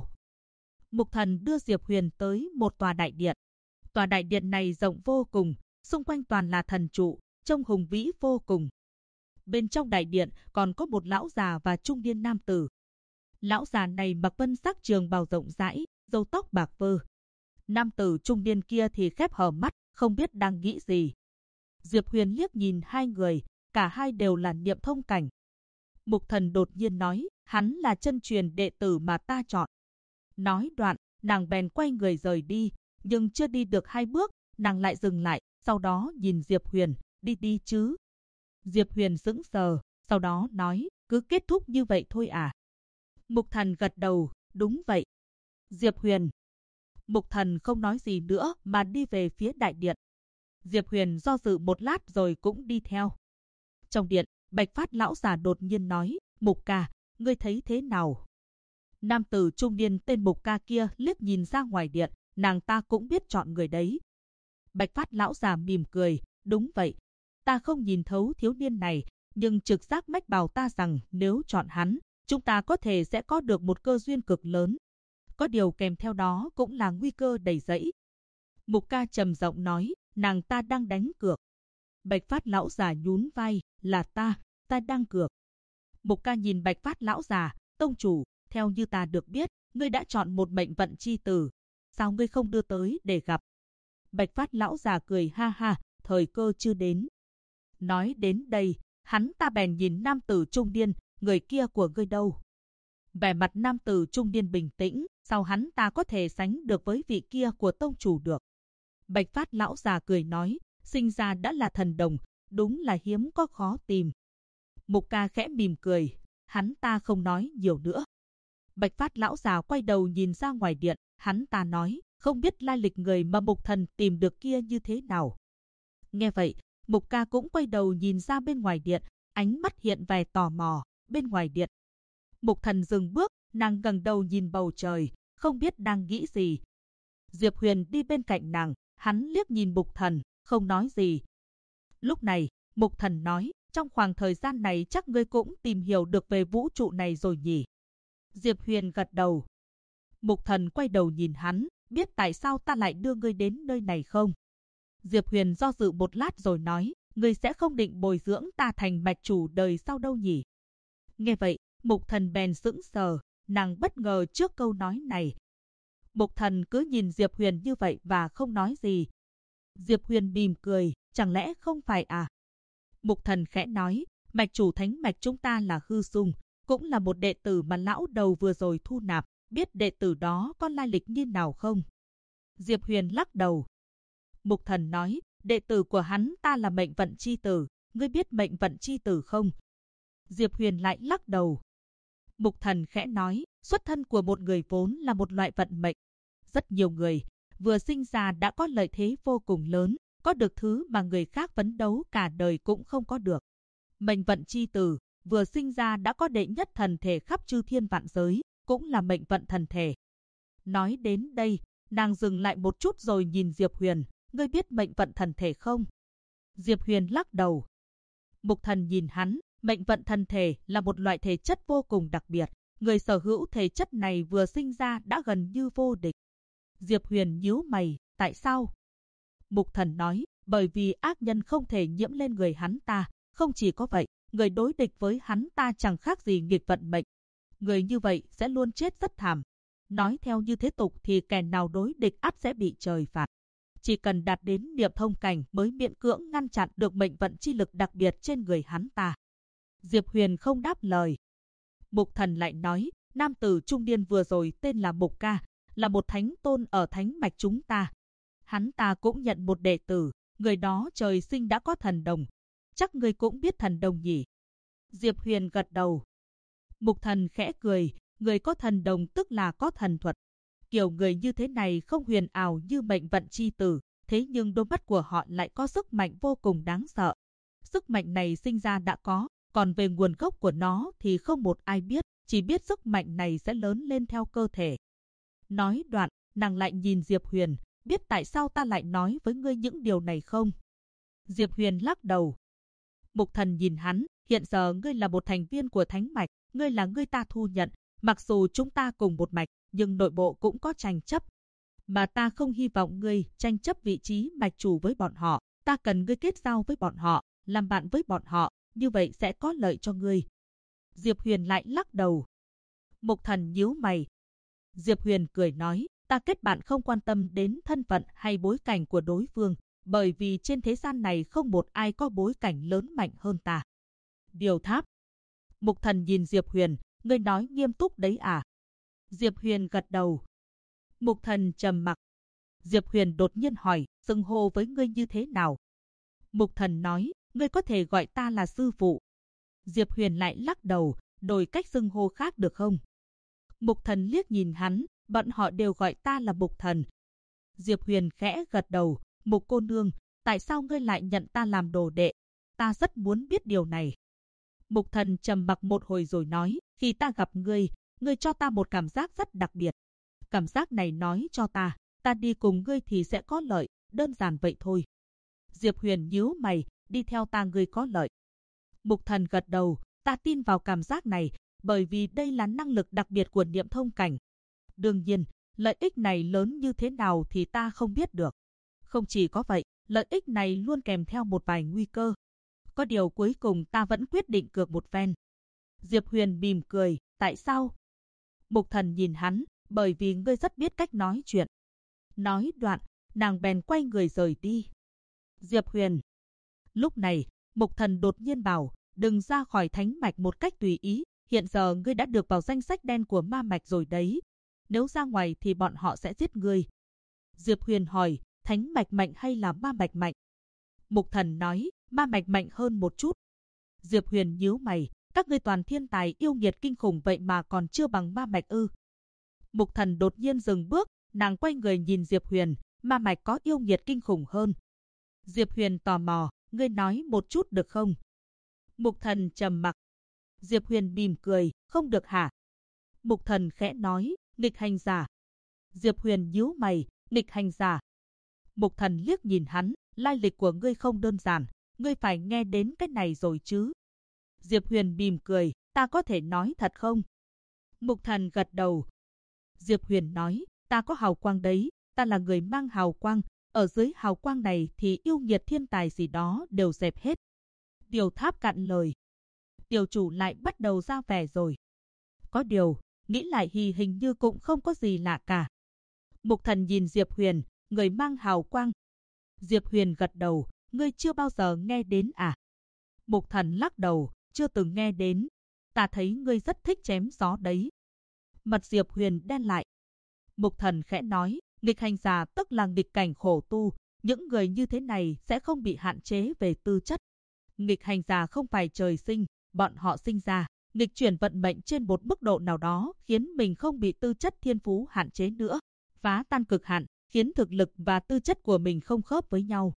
Mục Thần đưa Diệp Huyền tới một tòa đại điện. Tòa đại điện này rộng vô cùng, xung quanh toàn là thần trụ, trông hùng vĩ vô cùng. Bên trong đại điện còn có một lão già và trung niên nam tử. Lão già này mặc vân sắc trường bào rộng rãi, râu tóc bạc phơ. Nam tử trung niên kia thì khép hờ mắt, không biết đang nghĩ gì. Diệp Huyền liếc nhìn hai người, cả hai đều là niệm thông cảnh. Mục Thần đột nhiên nói, hắn là chân truyền đệ tử mà ta chọn. Nói đoạn, nàng bèn quay người rời đi, nhưng chưa đi được 2 bước, nàng lại dừng lại, sau đó nhìn Diệp Huyền, đi chứ. Diệp Huyền sững sờ, sau đó nói, cứ kết thúc như vậy thôi à? Mục Thần gật đầu, đúng vậy. Diệp Huyền. Mục Thần không nói gì nữa mà đi về phía đại điện. Diệp Huyền do dự một lát rồi cũng đi theo. Trong điện, Bạch Phát lão già đột nhiên nói, Mục ca, ngươi thấy thế nào? Nam tử trung niên tên Mục ca kia liếc nhìn ra ngoài điện, nàng ta cũng biết chọn người đấy. Bạch Phát lão già mỉm cười, đúng vậy. Ta không nhìn thấu thiếu niên này, nhưng trực giác mách bảo ta rằng nếu chọn hắn, chúng ta có thể sẽ có được một cơ duyên cực lớn. Có điều kèm theo đó cũng là nguy cơ đầy rẫy. Mục ca trầm giọng nói, nàng ta đang đánh cược. Bạch Phát lão già nhún vai, là ta đang cược. Mục ca nhìn Bạch Phát lão già, tông chủ, theo như ta được biết, ngươi đã chọn một mệnh vận chi tử. Sao ngươi không đưa tới để gặp? Bạch Phát lão già cười ha ha, thời cơ chưa đến. Nói đến đây, hắn ta bèn nhìn nam tử trung niên, người kia của ngươi đâu? Vẻ mặt nam tử trung niên bình tĩnh, sao hắn ta có thể sánh được với vị kia của tông chủ được? Bạch Phát lão già cười nói, sinh ra đã là thần đồng, đúng là hiếm có khó tìm. Mục ca khẽ mỉm cười, hắn ta không nói nhiều nữa. Bạch Phát lão già quay đầu nhìn ra ngoài điện, hắn ta nói, không biết lai lịch người mà Mục Thần tìm được kia như thế nào. Nghe vậy, Mục ca cũng quay đầu nhìn ra bên ngoài điện, ánh mắt hiện vẻ tò mò. Bên ngoài điện, Mục Thần dừng bước, nàng ngẩng đầu nhìn bầu trời, không biết đang nghĩ gì. Diệp Huyền đi bên cạnh nàng, hắn liếc nhìn Mục Thần, không nói gì. Lúc này, Mục Thần nói, trong khoảng thời gian này chắc ngươi cũng tìm hiểu được về vũ trụ này rồi nhỉ? Diệp Huyền gật đầu. Mục Thần quay đầu nhìn hắn, biết tại sao ta lại đưa ngươi đến nơi này không? Diệp Huyền do dự một lát rồi nói, ngươi sẽ không định bồi dưỡng ta thành mạch chủ đời sau đâu nhỉ? Nghe vậy, Mục Thần bèn sững sờ, nàng bất ngờ trước câu nói này. Mục Thần cứ nhìn Diệp Huyền như vậy và không nói gì. Diệp Huyền mỉm cười, chẳng lẽ không phải à? Mục Thần khẽ nói, mạch chủ thánh mạch chúng ta là Hư Sung, cũng là một đệ tử mà lão đầu vừa rồi thu nạp, biết đệ tử đó có lai lịch như nào không? Diệp Huyền lắc đầu. Mục Thần nói, đệ tử của hắn ta là mệnh vận chi tử, ngươi biết mệnh vận chi tử không? Diệp Huyền lại lắc đầu. Mục Thần khẽ nói, xuất thân của một người vốn là một loại vận mệnh. Rất nhiều người, vừa sinh ra đã có lợi thế vô cùng lớn, có được thứ mà người khác phấn đấu cả đời cũng không có được. Mệnh vận chi tử, vừa sinh ra đã có đệ nhất thần thể khắp chư thiên vạn giới, cũng là mệnh vận thần thể. Nói đến đây, nàng dừng lại một chút rồi nhìn Diệp Huyền, ngươi biết mệnh vận thần thể không? Diệp Huyền lắc đầu. Mục Thần nhìn hắn, mệnh vận thần thể là một loại thể chất vô cùng đặc biệt, người sở hữu thể chất này vừa sinh ra đã gần như vô địch. Diệp Huyền nhíu mày, tại sao? Mục Thần nói, bởi vì ác nhân không thể nhiễm lên người hắn ta, không chỉ có vậy, người đối địch với hắn ta chẳng khác gì nghịch vận mệnh. Người như vậy sẽ luôn chết rất thảm. Nói theo như thế tục thì kẻ nào đối địch ắt sẽ bị trời phạt. Chỉ cần đạt đến niệm thông cảnh mới miễn cưỡng ngăn chặn được mệnh vận chi lực đặc biệt trên người hắn ta. Diệp Huyền không đáp lời. Mục Thần lại nói, nam tử trung niên vừa rồi tên là Mục Ca, là một thánh tôn ở thánh mạch chúng ta. Hắn ta cũng nhận một đệ tử, người đó trời sinh đã có thần đồng. Chắc người cũng biết thần đồng nhỉ? Diệp Huyền gật đầu. Mục Thần khẽ cười, người có thần đồng tức là có thần thuật. Kiểu người như thế này không huyền ảo như mệnh vận chi tử, thế nhưng đôi mắt của họ lại có sức mạnh vô cùng đáng sợ. Sức mạnh này sinh ra đã có, còn về nguồn gốc của nó thì không một ai biết, chỉ biết sức mạnh này sẽ lớn lên theo cơ thể. Nói đoạn, nàng lại nhìn Diệp Huyền, biết tại sao ta lại nói với ngươi những điều này không? Diệp Huyền lắc đầu. Mục Thần nhìn hắn, hiện giờ ngươi là một thành viên của thánh mạch, ngươi là người ta thu nhận, mặc dù chúng ta cùng một mạch, nhưng nội bộ cũng có tranh chấp. Mà ta không hy vọng ngươi tranh chấp vị trí mạch chủ với bọn họ, ta cần ngươi kết giao với bọn họ, làm bạn với bọn họ, như vậy sẽ có lợi cho ngươi. Diệp Huyền lại lắc đầu. Mục Thần nhíu mày. Diệp Huyền cười nói, ta kết bạn không quan tâm đến thân phận hay bối cảnh của đối phương, bởi vì trên thế gian này không một ai có bối cảnh lớn mạnh hơn ta. Điều Tháp. Mục Thần nhìn Diệp Huyền, ngươi nói nghiêm túc đấy à? Diệp Huyền gật đầu. Mục Thần trầm mặc. Diệp Huyền đột nhiên hỏi, xưng hô với ngươi như thế nào? Mục Thần nói, ngươi có thể gọi ta là sư phụ. Diệp Huyền lại lắc đầu, đổi cách xưng hô khác được không? Mục Thần liếc nhìn hắn, bọn họ đều gọi ta là Mục Thần. Diệp Huyền khẽ gật đầu, Mục cô nương, tại sao ngươi lại nhận ta làm đồ đệ? Ta rất muốn biết điều này. Mục Thần trầm mặc một hồi rồi nói, khi ta gặp ngươi, ngươi cho ta một cảm giác rất đặc biệt. Cảm giác này nói cho ta đi cùng ngươi thì sẽ có lợi, đơn giản vậy thôi. Diệp Huyền nhíu mày, đi theo ta ngươi có lợi. Mục Thần gật đầu, ta tin vào cảm giác này, bởi vì đây là năng lực đặc biệt của niệm thông cảnh. Đương nhiên, lợi ích này lớn như thế nào thì ta không biết được. Không chỉ có vậy, lợi ích này luôn kèm theo một vài nguy cơ. Có điều cuối cùng ta vẫn quyết định cược một phen. Diệp Huyền mỉm cười, tại sao? Mục Thần nhìn hắn, bởi vì ngươi rất biết cách nói chuyện. Nói đoạn, nàng bèn quay người rời đi. Diệp Huyền. Lúc này, Mục Thần đột nhiên bảo, đừng ra khỏi thánh mạch một cách tùy ý, hiện giờ ngươi đã được vào danh sách đen của ma mạch rồi đấy. Nếu ra ngoài thì bọn họ sẽ giết ngươi. Diệp Huyền hỏi, thánh mạch mạnh hay là ma mạch mạnh? Mục Thần nói, ma mạch mạnh hơn một chút. Diệp Huyền nhíu mày, các ngươi toàn thiên tài yêu nghiệt kinh khủng vậy mà còn chưa bằng ma mạch ư? Mục Thần đột nhiên dừng bước, nàng quay người nhìn Diệp Huyền, ma mạch có yêu nghiệt kinh khủng hơn. Diệp Huyền tò mò, ngươi nói một chút được không? Mục Thần trầm mặc. Diệp Huyền mỉm cười, không được hả? Mục Thần khẽ nói, nghịch hành giả. Diệp Huyền nhíu mày, nghịch hành giả. Mục Thần liếc nhìn hắn, lai lịch của ngươi không đơn giản, ngươi phải nghe đến cái này rồi chứ. Diệp Huyền mỉm cười, ta có thể nói thật không? Mục Thần gật đầu. Diệp Huyền nói, ta có hào quang đấy, ta là người mang hào quang, ở dưới hào quang này thì yêu nghiệt thiên tài gì đó đều dẹp hết. Tiểu Tháp cạn lời. Tiểu chủ lại bắt đầu ra vẻ rồi. Có điều, nghĩ lại thì hình như cũng không có gì lạ cả. Mục Thần nhìn Diệp Huyền, người mang hào quang. Diệp Huyền gật đầu, ngươi chưa bao giờ nghe đến à? Mục Thần lắc đầu, chưa từng nghe đến. Ta thấy ngươi rất thích chém gió đấy. Mặt Diệp Huyền đen lại. Mục Thần khẽ nói, nghịch hành giả tức là nghịch cảnh khổ tu, những người như thế này sẽ không bị hạn chế về tư chất. Nghịch hành giả không phải trời sinh, bọn họ sinh ra, nghịch chuyển vận mệnh trên một mức độ nào đó khiến mình không bị tư chất thiên phú hạn chế nữa. Phá tan cực hạn, khiến thực lực và tư chất của mình không khớp với nhau.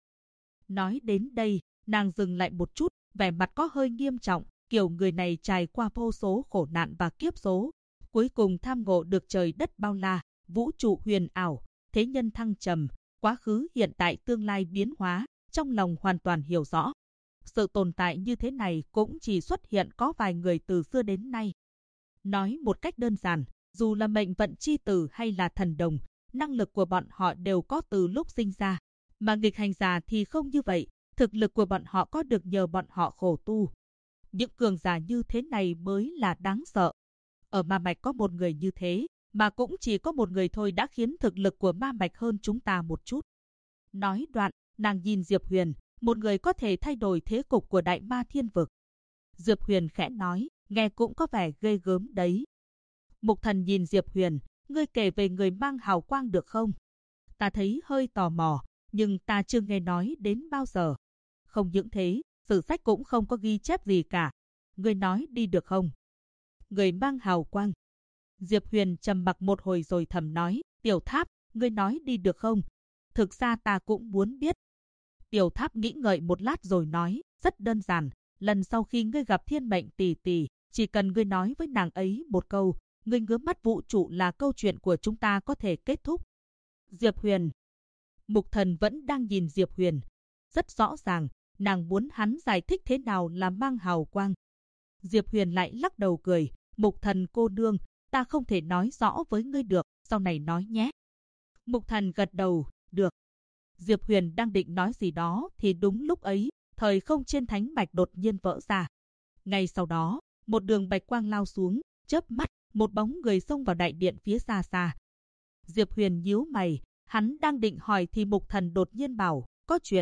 Nói đến đây, nàng dừng lại một chút, vẻ mặt có hơi nghiêm trọng, kiểu người này trải qua vô số khổ nạn và kiếp số. Cuối cùng tham ngộ được trời đất bao la, vũ trụ huyền ảo, thế nhân thăng trầm, quá khứ hiện tại tương lai biến hóa, trong lòng hoàn toàn hiểu rõ. Sự tồn tại như thế này cũng chỉ xuất hiện có vài người từ xưa đến nay. Nói một cách đơn giản, dù là mệnh vận chi tử hay là thần đồng, năng lực của bọn họ đều có từ lúc sinh ra. Mà nghịch hành giả thì không như vậy, thực lực của bọn họ có được nhờ bọn họ khổ tu. Những cường giả như thế này mới là đáng sợ. Ở Ma Mạch có một người như thế, mà cũng chỉ có một người thôi đã khiến thực lực của Ma Mạch hơn chúng ta một chút. Nói đoạn, nàng nhìn Diệp Huyền, một người có thể thay đổi thế cục của Đại Ma Thiên Vực. Diệp Huyền khẽ nói, nghe cũng có vẻ ghê gớm đấy. Mục Thần nhìn Diệp Huyền, ngươi kể về người mang hào quang được không? Ta thấy hơi tò mò, nhưng ta chưa nghe nói đến bao giờ. Không những thế, sử sách cũng không có ghi chép gì cả. Ngươi nói đi được không? Người mang hào quang. Diệp Huyền trầm mặc một hồi rồi thầm nói, Tiểu Tháp, ngươi nói đi được không? Thực ra ta cũng muốn biết. Tiểu Tháp nghĩ ngợi một lát rồi nói, rất đơn giản. Lần sau khi ngươi gặp thiên mệnh tỷ tỷ, chỉ cần ngươi nói với nàng ấy một câu, ngươi ngứa mắt vũ trụ là câu chuyện của chúng ta có thể kết thúc. Diệp Huyền. Mục Thần vẫn đang nhìn Diệp Huyền. Rất rõ ràng, nàng muốn hắn giải thích thế nào là mang hào quang. Diệp Huyền lại lắc đầu cười, Mục Thần cô nương, ta không thể nói rõ với ngươi được, sau này nói nhé. Mục Thần gật đầu, được. Diệp Huyền đang định nói gì đó thì đúng lúc ấy, thời không trên thánh mạch đột nhiên vỡ ra. Ngay sau đó, một đường bạch quang lao xuống, chớp mắt, một bóng người xông vào đại điện phía xa xa. Diệp Huyền nhíu mày, hắn đang định hỏi thì Mục Thần đột nhiên bảo, có chuyện.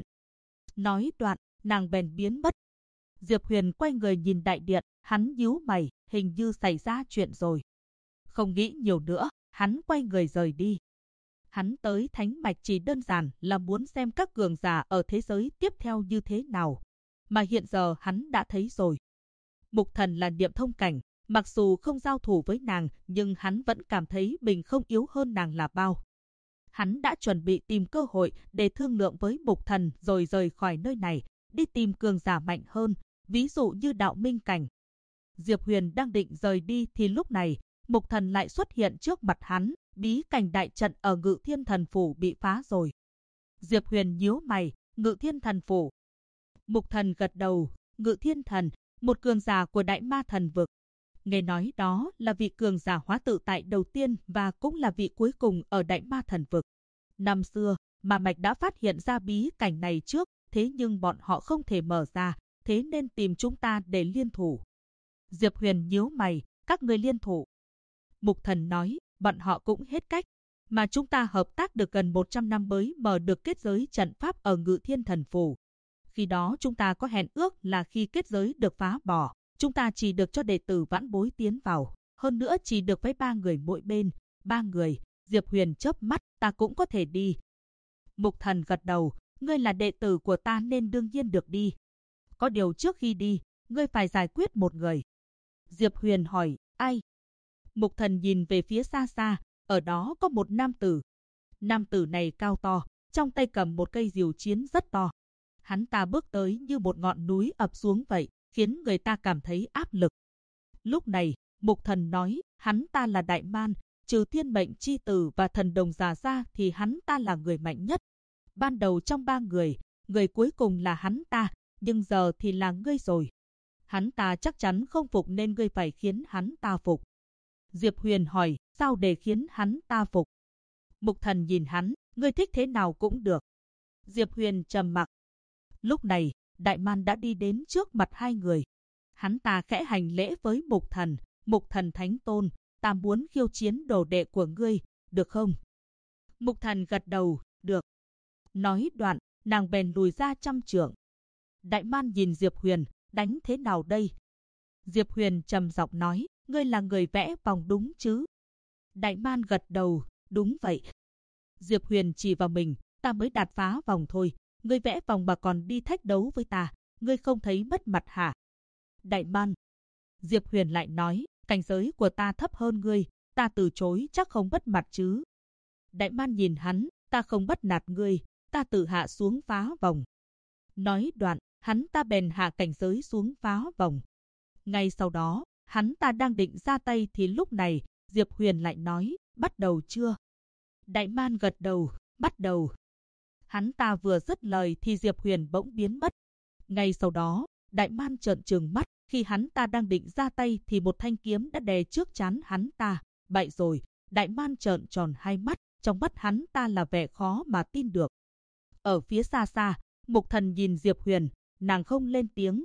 Nói đoạn, nàng bèn biến mất. Diệp Huyền quay người nhìn đại điện, hắn nhíu mày, hình như xảy ra chuyện rồi. Không nghĩ nhiều nữa, hắn quay người rời đi. Hắn tới thánh mạch chỉ đơn giản là muốn xem các cường giả ở thế giới tiếp theo như thế nào. Mà hiện giờ hắn đã thấy rồi. Mục Thần là niệm thông cảnh, mặc dù không giao thủ với nàng nhưng hắn vẫn cảm thấy mình không yếu hơn nàng là bao. Hắn đã chuẩn bị tìm cơ hội để thương lượng với Mục Thần rồi rời khỏi nơi này, đi tìm cường giả mạnh hơn, ví dụ như đạo minh cảnh. Diệp Huyền đang định rời đi thì lúc này, Mục Thần lại xuất hiện trước mặt hắn, bí cảnh đại trận ở Ngự Thiên Thần Phủ bị phá rồi. Diệp Huyền nhíu mày, Ngự Thiên Thần Phủ. Mục Thần gật đầu, Ngự Thiên Thần, một cường giả của Đại Ma Thần Vực. Nghe nói đó là vị cường giả hóa tự tại đầu tiên và cũng là vị cuối cùng ở Đại Ma Thần Vực. Năm xưa, Ma Mạch đã phát hiện ra bí cảnh này trước, thế nhưng bọn họ không thể mở ra, thế nên tìm chúng ta để liên thủ. Diệp Huyền nhíu mày, các người liên thủ. Mục Thần nói, bọn họ cũng hết cách, mà chúng ta hợp tác được gần 100 năm mới mở được kết giới trận pháp ở Ngự Thiên Thần Phủ. Khi đó chúng ta có hẹn ước là khi kết giới được phá bỏ, chúng ta chỉ được cho đệ tử vãn bối tiến vào, hơn nữa chỉ được với 3 người mỗi bên. 3 người, Diệp Huyền chớp mắt, ta cũng có thể đi. Mục Thần gật đầu, ngươi là đệ tử của ta nên đương nhiên được đi. Có điều trước khi đi, ngươi phải giải quyết một người. Diệp Huyền hỏi, ai? Mục Thần nhìn về phía xa xa, ở đó có một nam tử. Nam tử này cao to, trong tay cầm một cây diều chiến rất to. Hắn ta bước tới như một ngọn núi ập xuống vậy, khiến người ta cảm thấy áp lực. Lúc này, Mục Thần nói, hắn ta là Đại Man, trừ thiên mệnh chi tử và thần đồng già ra thì hắn ta là người mạnh nhất. Ban đầu trong 3 người, người cuối cùng là hắn ta, nhưng giờ thì là ngươi rồi. Hắn ta chắc chắn không phục nên ngươi phải khiến hắn ta phục. Diệp Huyền hỏi, sao để khiến hắn ta phục? Mục Thần nhìn hắn, ngươi thích thế nào cũng được. Diệp Huyền trầm mặc. Lúc này, Đại Man đã đi đến trước mặt hai người. Hắn ta khẽ hành lễ với Mục Thần Thánh Tôn, ta muốn khiêu chiến đồ đệ của ngươi, được không? Mục Thần gật đầu, được. Nói đoạn, nàng bèn lùi ra 100 trượng. Đại Man nhìn Diệp Huyền, đánh thế nào đây? Diệp Huyền trầm giọng nói, ngươi là người vẽ vòng đúng chứ? Đại Man gật đầu, đúng vậy. Diệp Huyền chỉ vào mình, ta mới đạp phá vòng thôi, ngươi vẽ vòng mà còn đi thách đấu với ta, ngươi không thấy mất mặt hả? Đại Man. Diệp Huyền lại nói, cảnh giới của ta thấp hơn ngươi, ta từ chối chắc không mất mặt chứ. Đại Man nhìn hắn, ta không bắt nạt ngươi, ta tự hạ xuống phá vòng. Nói đoạn, hắn ta bèn hạ cảnh giới xuống phá vòng. Ngay sau đó, hắn ta đang định ra tay thì lúc này, Diệp Huyền lại nói, bắt đầu chưa? Đại Man gật đầu, bắt đầu. Hắn ta vừa dứt lời thì Diệp Huyền bỗng biến mất. Ngay sau đó, Đại Man trợn trừng mắt, khi hắn ta đang định ra tay thì một thanh kiếm đã đè trước trán hắn ta. Bậy rồi, Đại Man trợn tròn hai mắt, trong mắt hắn ta là vẻ khó mà tin được. Ở phía xa xa, Mục Thần nhìn Diệp Huyền, nàng không lên tiếng.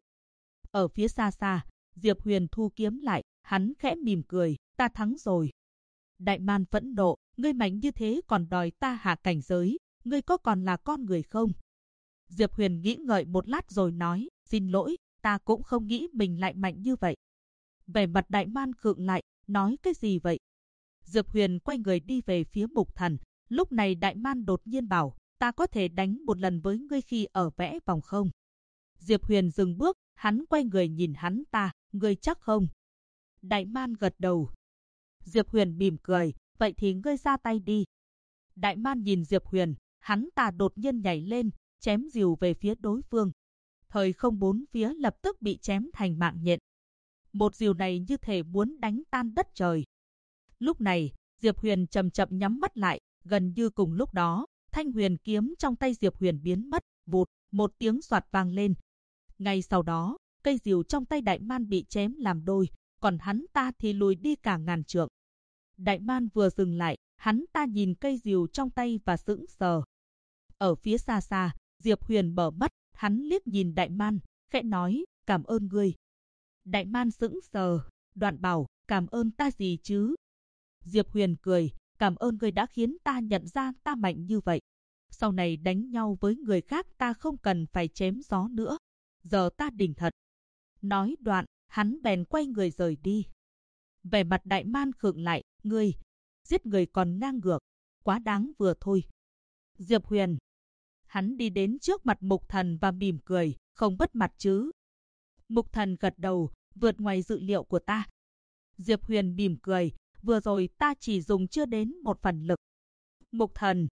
Ở phía xa xa, Diệp Huyền thu kiếm lại, hắn khẽ mỉm cười, ta thắng rồi. Đại Man phẫn nộ, ngươi mạnh như thế còn đòi ta hạ cảnh giới, ngươi có còn là con người không? Diệp Huyền nghĩ ngợi một lát rồi nói, xin lỗi, ta cũng không nghĩ mình lại mạnh như vậy. Vẻ mặt Đại Man khựng lại, nói cái gì vậy? Diệp Huyền quay người đi về phía Mục Thần, lúc này Đại Man đột nhiên bảo, ta có thể đánh một lần với ngươi khi ở vẽ vòng không? Diệp Huyền dừng bước, hắn quay người nhìn hắn ta, ngươi chắc không? Đại Man gật đầu. Diệp Huyền mỉm cười, vậy thì ngươi ra tay đi. Đại Man nhìn Diệp Huyền, hắn ta đột nhiên nhảy lên, chém rìu về phía đối phương. Thời không bốn phía lập tức bị chém thành mạng nhện. Một rìu này như thể muốn đánh tan đất trời. Lúc này, Diệp Huyền chậm chậm nhắm mắt lại, gần như cùng lúc đó, thanh huyền kiếm trong tay Diệp Huyền biến mất, vụt, một tiếng xoạt vang lên. Ngay sau đó, cây rìu trong tay Đại Man bị chém làm đôi, còn hắn ta thì lùi đi cả ngàn trượng. Đại Man vừa dừng lại, hắn ta nhìn cây rìu trong tay và sững sờ. Ở phía xa xa, Diệp Huyền mở mắt, hắn liếc nhìn Đại Man, khẽ nói, cảm ơn ngươi. Đại Man sững sờ, đoạn bảo, cảm ơn ta gì chứ? Diệp Huyền cười, cảm ơn ngươi đã khiến ta nhận ra ta mạnh như vậy. Sau này đánh nhau với người khác ta không cần phải chém gió nữa. Giờ ta đỉnh thật. Nói đoạn, hắn bèn quay người rời đi. Vẻ mặt Đại Man khựng lại, ngươi, giết người còn ngang ngược, quá đáng vừa thôi. Diệp Huyền. Hắn đi đến trước mặt Mục Thần và mỉm cười, không mất mặt chứ. Mục Thần gật đầu, vượt ngoài dự liệu của ta. Diệp Huyền mỉm cười, vừa rồi ta chỉ dùng chưa đến một phần lực. Mục Thần.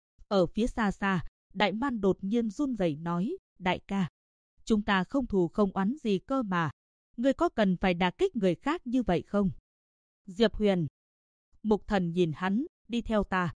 Ở phía xa xa, Đại Man đột nhiên run rẩy nói, đại ca, chúng ta không thù không oán gì cơ mà. Ngươi có cần phải đả kích người khác như vậy không? Diệp Huyền. Mục Thần nhìn hắn, đi theo ta.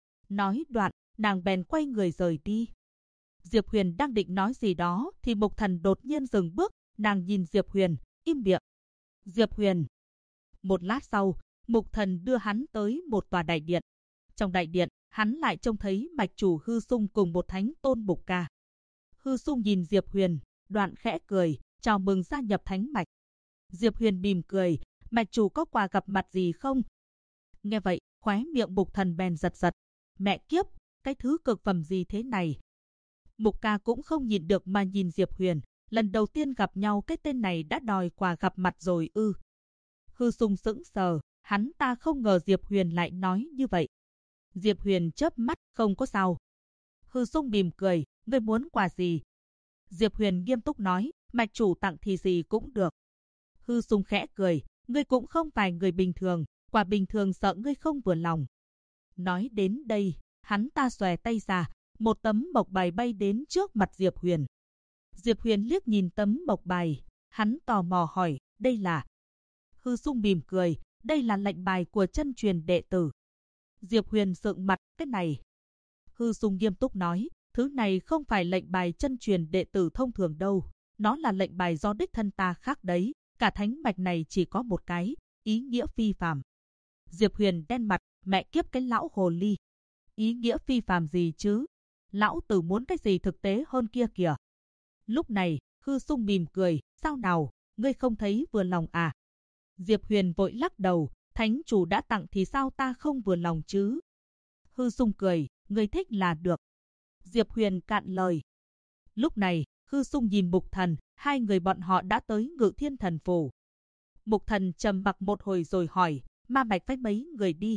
Nói đoạn, nàng bèn quay người rời đi. Diệp Huyền đang định nói gì đó thì Mục Thần đột nhiên dừng bước, nàng nhìn Diệp Huyền, im miệng. Diệp Huyền. Một lát sau, Mục Thần đưa hắn tới một tòa đại điện. Trong đại điện, hắn lại trông thấy mạch chủ Hư Sung cùng một thánh tôn Mục Ca. Hư Sung nhìn Diệp Huyền, đoạn khẽ cười, chào mừng gia nhập thánh mạch. Diệp Huyền mỉm cười, mạch chủ có quà gặp mặt gì không? Nghe vậy, khóe miệng Mục Thần bèn giật giật. Mẹ kiếp, cái thứ cực phẩm gì thế này? Mục Ca cũng không nhìn được mà nhìn Diệp Huyền, lần đầu tiên gặp nhau cái tên này đã đòi quà gặp mặt rồi ư? Hư Sung sững sờ, hắn ta không ngờ Diệp Huyền lại nói như vậy. Diệp Huyền chớp mắt, không có sao. Hư Sung mỉm cười, ngươi muốn quà gì? Diệp Huyền nghiêm túc nói, mạch chủ tặng thì gì cũng được. Hư Sung khẽ cười, ngươi cũng không phải người bình thường, quà bình thường sợ ngươi không vừa lòng. Nói đến đây, hắn ta xòe tay ra, một tấm mộc bài bay đến trước mặt Diệp Huyền. Diệp Huyền liếc nhìn tấm mộc bài, hắn tò mò hỏi, đây là? Hư Sung mỉm cười, đây là lệnh bài của chân truyền đệ tử. Diệp Huyền sượng mặt, cái này. Hư Sung nghiêm túc nói, thứ này không phải lệnh bài chân truyền đệ tử thông thường đâu. Nó là lệnh bài do đích thân ta khắc đấy, cả thánh mạch này chỉ có một cái, ý nghĩa phi phàm. Diệp Huyền đen mặt, mẹ kiếp cái lão hồ ly. Ý nghĩa phi phàm gì chứ? Lão tử muốn cái gì thực tế hơn kia kìa. Lúc này, Hư Sung mỉm cười, sao nào, ngươi không thấy vừa lòng à? Diệp Huyền vội lắc đầu, thánh chủ đã tặng thì sao ta không vừa lòng chứ? Hư Sung cười, ngươi thích là được. Diệp Huyền cạn lời. Lúc này, Hư Sung nhìn Mục Thần, hai người bọn họ đã tới Ngự Thiên Thần Phủ. Mục Thần trầm mặc một hồi rồi hỏi, ma mạch phái mấy người đi?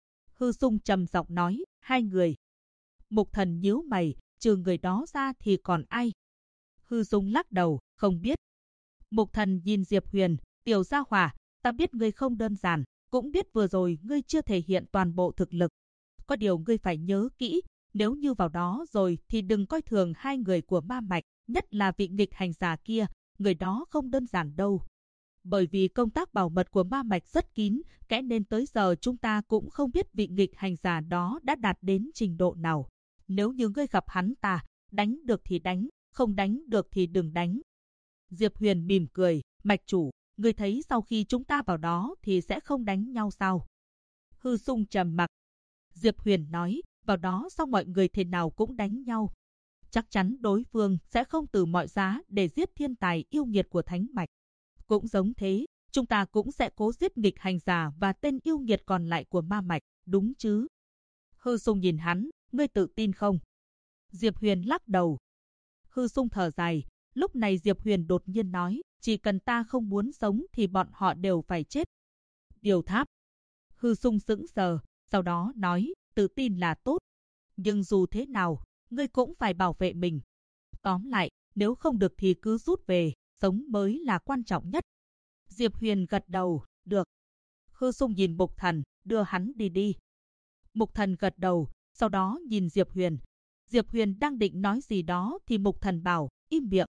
Hư Sung trầm giọng nói, 2 người. Mục Thần nhíu mày, trừ người đó ra thì còn ai? Hư Sung lắc đầu, không biết. Mục Thần nhìn Diệp Huyền, tiểu gia hỏa, ta biết ngươi không đơn giản, cũng biết vừa rồi ngươi chưa thể hiện toàn bộ thực lực. Có điều ngươi phải nhớ kỹ, nếu như vào đó rồi thì đừng coi thường 2 người của ma mạch, nhất là vị nghịch hành giả kia, người đó không đơn giản đâu. Bởi vì công tác bảo mật của ma mạch rất kín, kẽ nên tới giờ chúng ta cũng không biết vị nghịch hành giả đó đã đạt đến trình độ nào. Nếu như ngươi gặp hắn ta, đánh được thì đánh, không đánh được thì đừng đánh. Diệp Huyền mỉm cười, mạch chủ, ngươi thấy sau khi chúng ta vào đó thì sẽ không đánh nhau sao? Hư Sung trầm mặc. Diệp Huyền nói, vào đó sau mọi người thế nào cũng đánh nhau. Chắc chắn đối phương sẽ không từ mọi giá để giết thiên tài yêu nghiệt của thánh mạch. Cũng giống thế, chúng ta cũng sẽ cố giết nghịch hành giả và tên yêu nghiệt còn lại của ma mạch, đúng chứ? Hư Sung nhìn hắn, ngươi tự tin không? Diệp Huyền lắc đầu. Hư Sung thở dài, lúc này Diệp Huyền đột nhiên nói, chỉ cần ta không muốn sống thì bọn họ đều phải chết. Điều Tháp. Hư Sung sững sờ, sau đó nói, tự tin là tốt. Nhưng dù thế nào, ngươi cũng phải bảo vệ mình. Tóm lại, nếu không được thì cứ rút về, sống mới là quan trọng nhất. Diệp Huyền gật đầu, được. Hư Sung nhìn Mục Thần, đưa hắn đi đi. Mục Thần gật đầu, sau đó nhìn Diệp Huyền. Diệp Huyền đang định nói gì đó thì Mục Thần bảo, im miệng.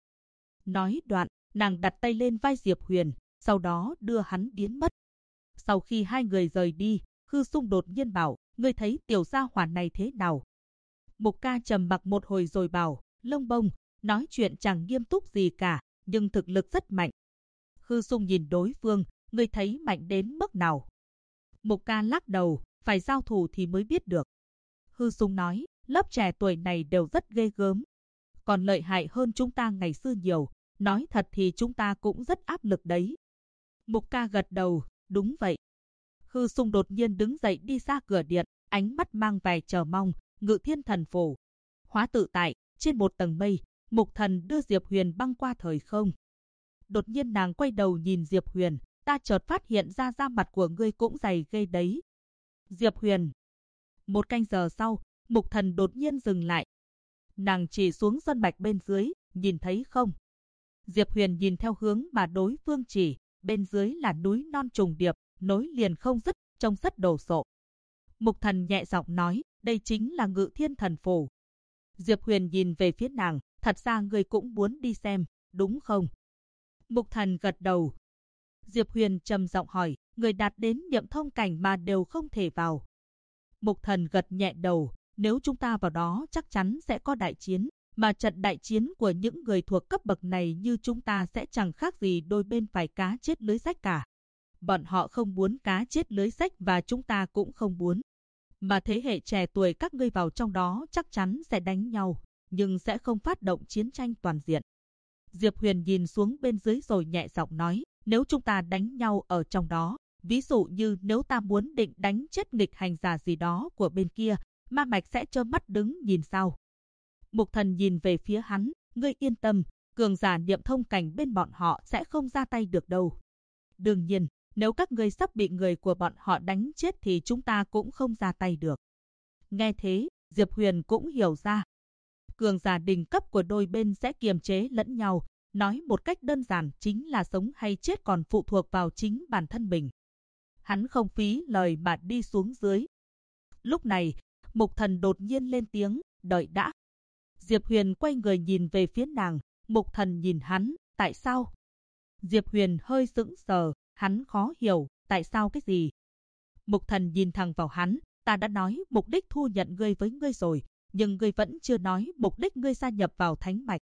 Nói đoạn, nàng đặt tay lên vai Diệp Huyền, sau đó đưa hắn biến mất. Sau khi 2 người rời đi, Hư Sung đột nhiên bảo, ngươi thấy tiểu gia hỏa này thế nào? Mục Ca trầm mặc một hồi rồi bảo, lông bông, nói chuyện chẳng nghiêm túc gì cả, nhưng thực lực rất mạnh. Hư Sung nhìn đối phương, ngươi thấy mạnh đến mức nào? Mục Ca lắc đầu, phải giao thủ thì mới biết được. Hư Sung nói, lớp trẻ tuổi này đều rất ghê gớm. Còn lợi hại hơn chúng ta ngày xưa nhiều, nói thật thì chúng ta cũng rất áp lực đấy. Mục Ca gật đầu, đúng vậy. Hư Sung đột nhiên đứng dậy đi ra cửa điện, ánh mắt mang vẻ chờ mong, Ngự Thiên Thần Phủ. Hóa tự tại, trên một tầng mây, Mục Thần đưa Diệp Huyền băng qua thời không. Đột nhiên nàng quay đầu nhìn Diệp Huyền, ta chợt phát hiện ra da mặt của ngươi cũng dày ghê đấy. Diệp Huyền. 1 canh giờ sau, Mục Thần đột nhiên dừng lại. Nàng chỉ xuống sơn mạch bên dưới, nhìn thấy không? Diệp Huyền nhìn theo hướng mà đối phương chỉ, bên dưới là núi non trùng điệp, nối liền không dứt, trông rất đồ sộ. Mục Thần nhẹ giọng nói, đây chính là Ngự Thiên Thần Phủ. Diệp Huyền nhìn về phía nàng, thật ra ngươi cũng muốn đi xem, đúng không? Mục Thần gật đầu. Diệp Huyền trầm giọng hỏi, người đạt đến niệm thông cảnh mà đều không thể vào. Mục Thần gật nhẹ đầu, nếu chúng ta vào đó chắc chắn sẽ có đại chiến, mà trận đại chiến của những người thuộc cấp bậc này như chúng ta sẽ chẳng khác gì đôi bên phải cá chết lưới rách cả. Bọn họ không muốn cá chết lưới rách và chúng ta cũng không muốn. Mà thế hệ trẻ tuổi các ngươi vào trong đó chắc chắn sẽ đánh nhau, nhưng sẽ không phát động chiến tranh toàn diện. Diệp Huyền nhìn xuống bên dưới rồi nhẹ giọng nói, nếu chúng ta đánh nhau ở trong đó, ví dụ như nếu ta muốn định đánh chết nghịch hành giả gì đó của bên kia, ma mạch sẽ trơ mắt đứng nhìn sao? Mục Thần nhìn về phía hắn, ngươi yên tâm, cường giả niệm thông cảnh bên bọn họ sẽ không ra tay được đâu. Đương nhiên, nếu các ngươi sắp bị người của bọn họ đánh chết thì chúng ta cũng không ra tay được. Nghe thế, Diệp Huyền cũng hiểu ra. Cường giả đỉnh cấp của đôi bên sẽ kiềm chế lẫn nhau, nói một cách đơn giản chính là sống hay chết còn phụ thuộc vào chính bản thân mình. Hắn không phí lời mà đi xuống dưới. Lúc này, Mục Thần đột nhiên lên tiếng, đợi đã. Diệp Huyền quay người nhìn về phía nàng, Mục Thần nhìn hắn, tại sao? Diệp Huyền hơi sững sờ, hắn khó hiểu, tại sao cái gì? Mục Thần nhìn thẳng vào hắn, ta đã nói mục đích thu nhận ngươi với ngươi rồi, nhưng ngươi vẫn chưa nói mục đích ngươi gia nhập vào thánh mạch.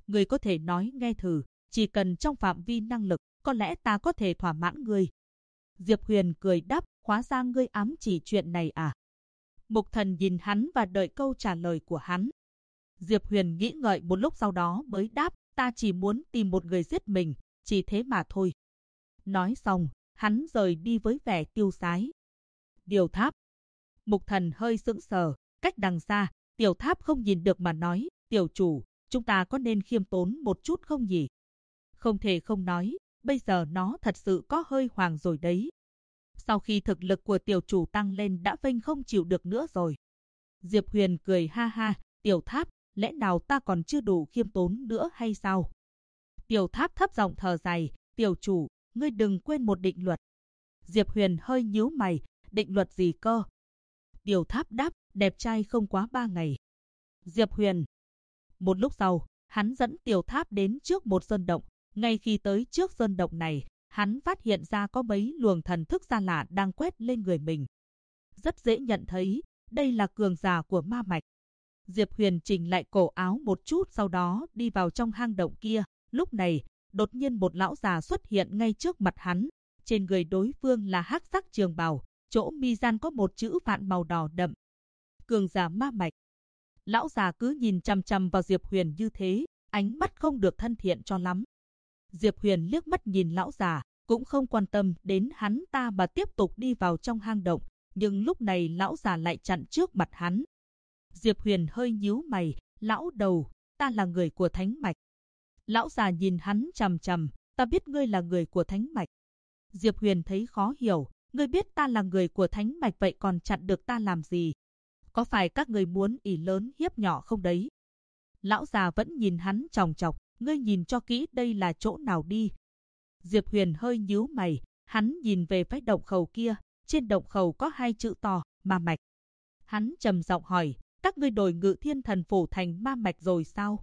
Ngươi có thể nói nghe thử, chỉ cần trong phạm vi năng lực, có lẽ ta có thể thỏa mãn ngươi. Diệp Huyền cười đáp, hóa ra ngươi ám chỉ chuyện này à? Mục Thần nhìn hắn và đợi câu trả lời của hắn. Diệp Huyền nghĩ ngợi một lúc sau đó mới đáp, ta chỉ muốn tìm một người giết mình, chỉ thế mà thôi. Nói xong, hắn rời đi với vẻ tiêu sái. Điều Tháp. Mục Thần hơi sững sờ, cách đằng xa, Tiểu Tháp không nhìn được mà nói, tiểu chủ, chúng ta có nên khiêm tốn một chút không nhỉ? Không thể không nói, bây giờ nó thật sự có hơi hoàng rồi đấy. Sau khi thực lực của tiểu chủ tăng lên đã vênh không chịu được nữa rồi. Diệp Huyền cười ha ha, Tiểu Tháp, lẽ nào ta còn chưa đủ khiêm tốn nữa hay sao? Tiểu Tháp thấp giọng thở dài, tiểu chủ, ngươi đừng quên một định luật. Diệp Huyền hơi nhíu mày, định luật gì cơ? Tiểu Tháp đáp, đẹp trai không quá 3 ngày. Diệp Huyền. Một lúc sau, hắn dẫn Tiểu Tháp đến trước một sơn động. Ngay khi tới trước sơn động này, hắn phát hiện ra có mấy luồng thần thức xa lạ đang quét lên người mình. Rất dễ nhận thấy, đây là cường giả của ma mạch. Diệp Huyền chỉnh lại cổ áo một chút sau đó đi vào trong hang động kia. Lúc này, đột nhiên một lão già xuất hiện ngay trước mặt hắn. Trên người đối phương là hắc sắc trường bào, chỗ mi gian có một chữ vạn màu đỏ đậm. Cường giả ma mạch. Lão già cứ nhìn chằm chằm vào Diệp Huyền như thế, ánh mắt không được thân thiện cho lắm. Diệp Huyền liếc mắt nhìn lão già, cũng không quan tâm đến hắn ta mà tiếp tục đi vào trong hang động, nhưng lúc này lão già lại chặn trước mặt hắn. Diệp Huyền hơi nhíu mày, lão đầu, ta là người của Thánh Mạch. Lão già nhìn hắn chằm chằm, ta biết ngươi là người của Thánh Mạch. Diệp Huyền thấy khó hiểu, ngươi biết ta là người của Thánh Mạch vậy còn chặn được ta làm gì? Có phải các ngươi muốn ỷ lớn hiếp nhỏ không đấy? Lão già vẫn nhìn hắn chòng chọc, ngươi nhìn cho kỹ đây là chỗ nào đi. Diệp Huyền hơi nhíu mày, hắn nhìn về phía động khẩu kia, trên động khẩu có 2 chữ to, ma mạch. Hắn trầm giọng hỏi, các ngươi đổi Ngự Thiên Thần Phủ thành ma mạch rồi sao?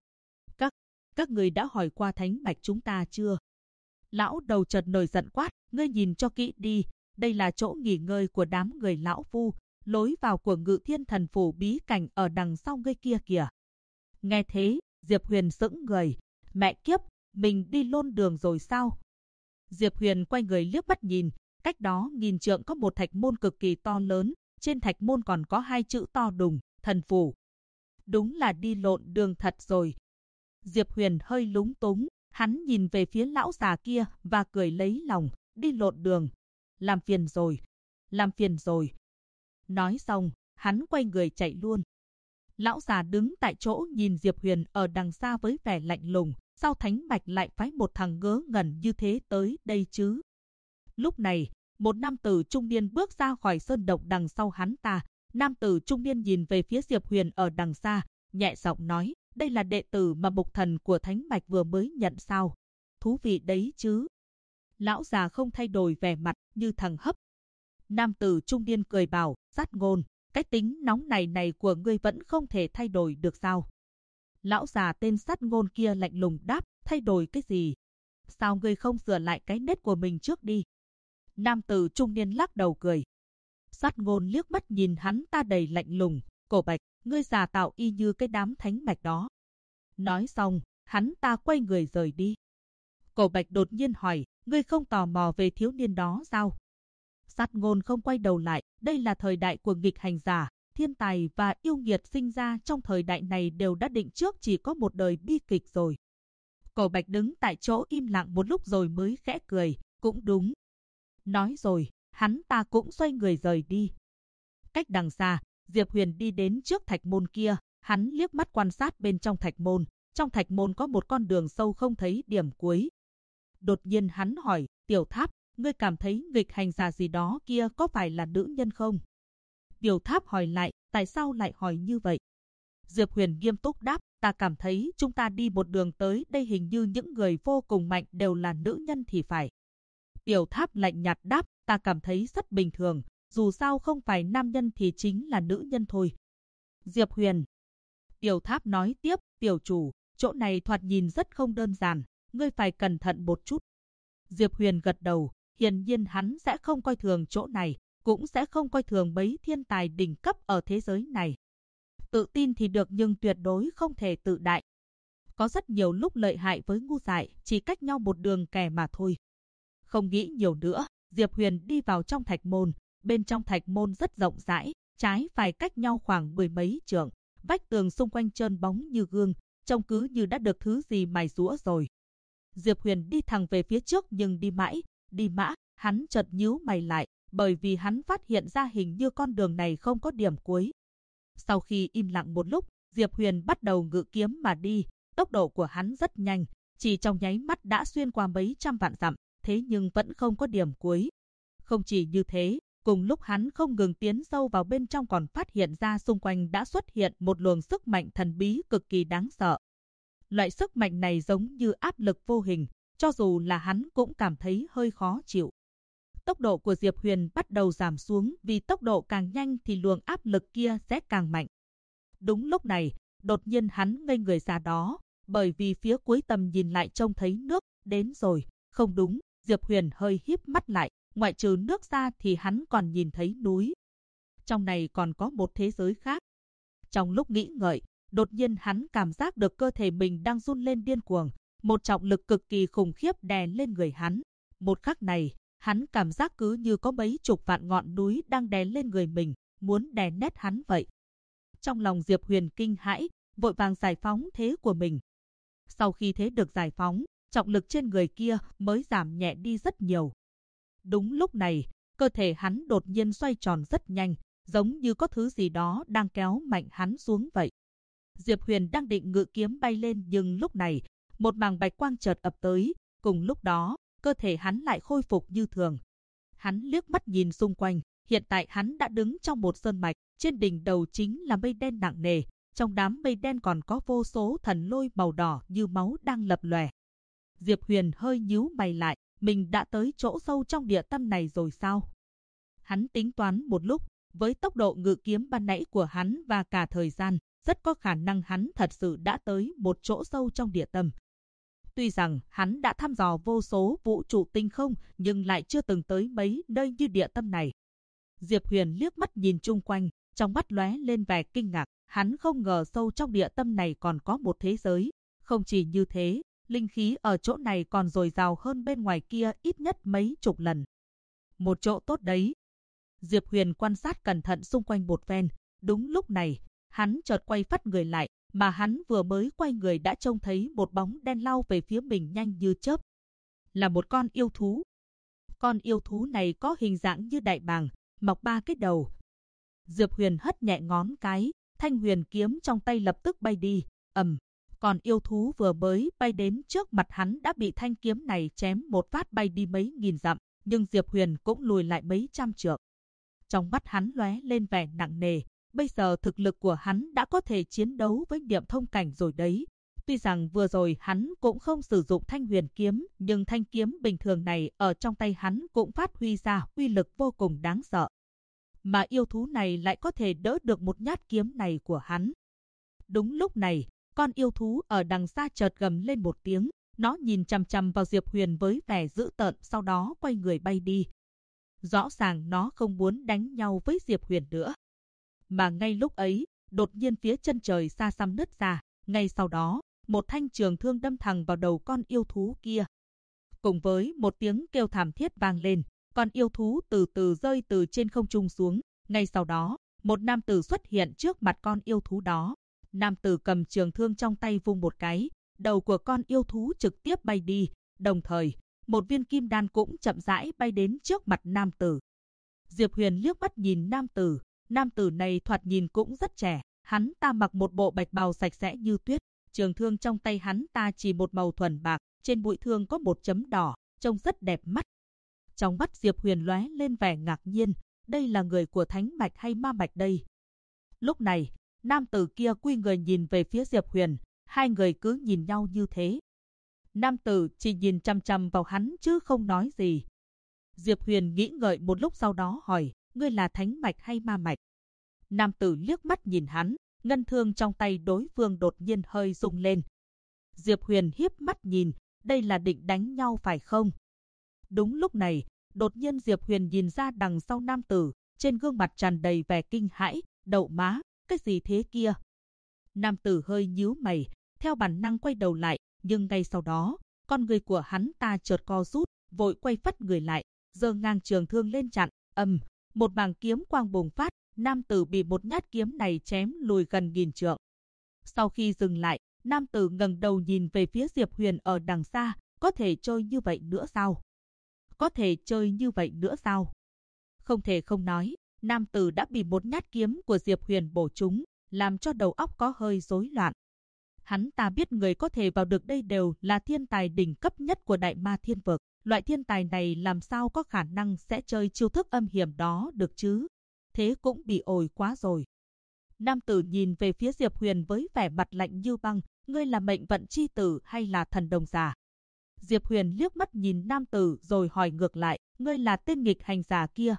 Các ngươi đã hỏi qua Thánh Mạch chúng ta chưa? Lão đầu chợt nổi giận quát, ngươi nhìn cho kỹ đi, đây là chỗ nghỉ ngơi của đám người lão phu, lối vào của Ngự Thiên Thần Phủ bí cảnh ở đằng sau ngươi kia kìa. Nghe thế, Diệp Huyền sững người, mẹ kiếp, mình đi lôn đường rồi sao? Diệp Huyền quay người liếc mắt nhìn, cách đó nghìn trượng có một thạch môn cực kỳ to lớn, trên thạch môn còn có 2 chữ to đùng, thần phủ. Đúng là đi lộn đường thật rồi. Diệp Huyền hơi lúng túng, hắn nhìn về phía lão già kia và cười lấy lòng, đi lộn đường. Làm phiền rồi, làm phiền rồi. Nói xong, hắn quay người chạy luôn. Lão già đứng tại chỗ nhìn Diệp Huyền ở đằng xa với vẻ lạnh lùng, sao Thánh Mạch lại phái một thằng ngớ ngẩn như thế tới đây chứ? Lúc này, một nam tử trung niên bước ra khỏi sơn động đằng sau hắn ta. Nam tử trung niên nhìn về phía Diệp Huyền ở đằng xa, nhẹ giọng nói, đây là đệ tử mà Mục Thần của Thánh Mạch vừa mới nhận sao? Thú vị đấy chứ? Lão già không thay đổi vẻ mặt như thằng hấp. Nam tử trung niên cười bảo, Sát Ngôn, cái tính nóng này của ngươi vẫn không thể thay đổi được sao? Lão già tên Sát Ngôn kia lạnh lùng đáp, thay đổi cái gì? Sao ngươi không sửa lại cái nết của mình trước đi? Nam tử trung niên lắc đầu cười. Sát Ngôn liếc mắt nhìn hắn ta đầy lạnh lùng, Cổ Bạch, ngươi giả tạo y như cái đám Thánh Mạch đó. Nói xong, hắn ta quay người rời đi. Cổ Bạch đột nhiên hỏi, ngươi không tò mò về thiếu niên đó sao? Sát Ngôn không quay đầu lại, đây là thời đại của nghịch hành giả, thiên tài và yêu nghiệt sinh ra trong thời đại này đều đã định trước chỉ có một đời bi kịch rồi. Cổ Bạch đứng tại chỗ im lặng một lúc rồi mới khẽ cười, cũng đúng. Nói rồi, hắn ta cũng xoay người rời đi. Cách đằng xa, Diệp Huyền đi đến trước thạch môn kia, hắn liếc mắt quan sát bên trong thạch môn. Trong thạch môn có một con đường sâu không thấy điểm cuối. Đột nhiên hắn hỏi, Tiểu Tháp, ngươi cảm thấy nghịch hành giả gì đó kia có phải là nữ nhân không? Tiểu Tháp hỏi lại, tại sao lại hỏi như vậy? Diệp Huyền nghiêm túc đáp, ta cảm thấy chúng ta đi một đường tới đây hình như những người vô cùng mạnh đều là nữ nhân thì phải. Tiểu Tháp lạnh nhạt đáp, ta cảm thấy rất bình thường, dù sao không phải nam nhân thì chính là nữ nhân thôi. Diệp Huyền. Tiểu Tháp nói tiếp, tiểu chủ, chỗ này thoạt nhìn rất không đơn giản, ngươi phải cẩn thận một chút. Diệp Huyền gật đầu, hiển nhiên hắn sẽ không coi thường chỗ này, cũng sẽ không coi thường mấy thiên tài đỉnh cấp ở thế giới này. Tự tin thì được nhưng tuyệt đối không thể tự đại. Có rất nhiều lúc lợi hại với ngu dại, chỉ cách nhau một đường kè mà thôi. Không nghĩ nhiều nữa, Diệp Huyền đi vào trong thạch môn. Bên trong thạch môn rất rộng rãi, trái phải cách nhau khoảng 10 mấy trượng. Vách tường xung quanh trơn bóng như gương, trông cứ như đã được thứ gì mài giũa rồi. Diệp Huyền đi thẳng về phía trước nhưng đi mãi, hắn chợt nhíu mày lại, bởi vì hắn phát hiện ra hình như con đường này không có điểm cuối. Sau khi im lặng một lúc, Diệp Huyền bắt đầu ngự kiếm mà đi, tốc độ của hắn rất nhanh, chỉ trong nháy mắt đã xuyên qua mấy trăm vạn dặm, thế nhưng vẫn không có điểm cuối. Không chỉ như thế, cùng lúc hắn không ngừng tiến sâu vào bên trong còn phát hiện ra xung quanh đã xuất hiện một luồng sức mạnh thần bí cực kỳ đáng sợ. Loại sức mạnh này giống như áp lực vô hình, cho dù là hắn cũng cảm thấy hơi khó chịu. Tốc độ của Diệp Huyền bắt đầu giảm xuống, vì tốc độ càng nhanh thì luồng áp lực kia sẽ càng mạnh. Đúng lúc này, đột nhiên hắn ngây người ra đó, bởi vì phía cuối tầm nhìn lại trông thấy nước, đến rồi. Không đúng, Diệp Huyền hơi híp mắt lại, ngoại trừ nước ra thì hắn còn nhìn thấy núi. Trong này còn có một thế giới khác. Trong lúc nghĩ ngợi, đột nhiên hắn cảm giác được cơ thể mình đang run lên điên cuồng, một trọng lực cực kỳ khủng khiếp đè lên người hắn. Một khắc này, hắn cảm giác cứ như có mấy chục vạn ngọn núi đang đè lên người mình, muốn đè nét hắn vậy. Trong lòng Diệp Huyền kinh hãi, vội vàng giải phóng thế của mình. Sau khi thế được giải phóng, trọng lực trên người kia mới giảm nhẹ đi rất nhiều. Đúng lúc này, cơ thể hắn đột nhiên xoay tròn rất nhanh, giống như có thứ gì đó đang kéo mạnh hắn xuống vậy. Diệp Huyền đang định ngự kiếm bay lên nhưng lúc này, một mảng bạch quang chợt ập tới, cùng lúc đó, cơ thể hắn lại khôi phục như thường. Hắn liếc mắt nhìn xung quanh, hiện tại hắn đã đứng trong một sơn mạch, trên đỉnh đầu chính là mây đen nặng nề, trong đám mây đen còn có vô số thần lôi màu đỏ như máu đang lập lòe. Diệp Huyền hơi nhíu mày lại, mình đã tới chỗ sâu trong địa tâm này rồi sao? Hắn tính toán một lúc, với tốc độ ngự kiếm ban nãy của hắn và cả thời gian, rất có khả năng hắn thật sự đã tới một chỗ sâu trong địa tâm. Tuy rằng hắn đã thăm dò vô số vũ trụ tinh không, nhưng lại chưa từng tới mấy nơi như địa tâm này. Diệp Huyền liếc mắt nhìn chung quanh, trong mắt lóe lên vẻ kinh ngạc, hắn không ngờ sâu trong địa tâm này còn có một thế giới. Không chỉ như thế, linh khí ở chỗ này còn dồi dào hơn bên ngoài kia ít nhất mấy chục lần. Một chỗ tốt đấy. Diệp Huyền quan sát cẩn thận xung quanh một phen, đúng lúc này, hắn chợt quay phắt người lại, mà hắn vừa mới quay người đã trông thấy một bóng đen lao về phía mình nhanh như chớp. Là một con yêu thú. Con yêu thú này có hình dạng như đại bàng, mọc 3 cái đầu. Diệp Huyền hất nhẹ ngón cái, thanh huyền kiếm trong tay lập tức bay đi, Còn yêu thú vừa mới bay đến trước mặt hắn đã bị thanh kiếm này chém một phát bay đi mấy nghìn dặm, nhưng Diệp Huyền cũng lùi lại mấy trăm trượng. Trong mắt hắn lóe lên vẻ nặng nề, bây giờ thực lực của hắn đã có thể chiến đấu với niệm thông cảnh rồi đấy. Tuy rằng vừa rồi hắn cũng không sử dụng thanh huyền kiếm, nhưng thanh kiếm bình thường này ở trong tay hắn cũng phát huy ra uy lực vô cùng đáng sợ. Mà yêu thú này lại có thể đỡ được một nhát kiếm này của hắn. Đúng lúc này, con yêu thú ở đằng xa chợt gầm lên một tiếng, nó nhìn chằm chằm vào Diệp Huyền với vẻ dữ tợn, sau đó quay người bay đi. Rõ ràng nó không muốn đánh nhau với Diệp Huyền nữa. Mà ngay lúc ấy, đột nhiên phía chân trời xa xăm nứt ra, ngay sau đó, một thanh trường thương đâm thẳng vào đầu con yêu thú kia. Cùng với một tiếng kêu thảm thiết vang lên, con yêu thú từ từ rơi từ trên không trung xuống. Ngay sau đó, một nam tử xuất hiện trước mặt con yêu thú đó. Nam tử cầm trường thương trong tay vung một cái, đầu của con yêu thú trực tiếp bay đi, đồng thời, một viên kim đan cũng chậm rãi bay đến trước mặt nam tử. Diệp Huyền liếc mắt nhìn nam tử này thoạt nhìn cũng rất trẻ, hắn ta mặc một bộ bạch bào sạch sẽ như tuyết, trường thương trong tay hắn ta chỉ một màu thuần bạc, trên mũi thương có một chấm đỏ, trông rất đẹp mắt. Trong mắt Diệp Huyền lóe lên vẻ ngạc nhiên, đây là người của thánh mạch hay ma mạch đây? Lúc này, nam tử kia quy người nhìn về phía Diệp Huyền, hai người cứ nhìn nhau như thế. Nam tử chỉ nhìn chăm chăm vào hắn chứ không nói gì. Diệp Huyền nghĩ ngợi một lúc sau đó hỏi, ngươi là thánh mạch hay ma mạch? Nam tử liếc mắt nhìn hắn, ngân thương trong tay đối phương đột nhiên hơi rung lên. Diệp Huyền hiếp mắt nhìn, đây là định đánh nhau phải không? Đúng lúc này, đột nhiên Diệp Huyền nhìn ra đằng sau nam tử, trên gương mặt tràn đầy vẻ kinh hãi, đậu má, cái gì thế kia? Nam tử hơi nhíu mày, theo bản năng quay đầu lại, nhưng ngay sau đó, con người của hắn ta chợt co rút, vội quay phắt người lại, giơ ngang trường thương lên chặn. Một mảng kiếm quang bùng phát, nam tử bị một nhát kiếm này chém lùi gần 1000 trượng. Sau khi dừng lại, nam tử ngẩng đầu nhìn về phía Diệp Huyền ở đằng xa, có thể chơi như vậy nữa sao? Có thể chơi như vậy nữa sao? Không thể không nói, nam tử đã bị một nhát kiếm của Diệp Huyền bổ trúng, làm cho đầu óc có hơi rối loạn. Hắn ta biết người có thể vào được đây đều là thiên tài đỉnh cấp nhất của Đại Ma Thiên Vực. Loại thiên tài này làm sao có khả năng sẽ chơi chiêu thức âm hiểm đó được chứ? Thế cũng bị ổi quá rồi. Nam tử nhìn về phía Diệp Huyền với vẻ mặt lạnh như băng, ngươi là mệnh vận chi tử hay là thần đồng giả? Diệp Huyền liếc mắt nhìn nam tử rồi hỏi ngược lại, ngươi là tên nghịch hành giả kia.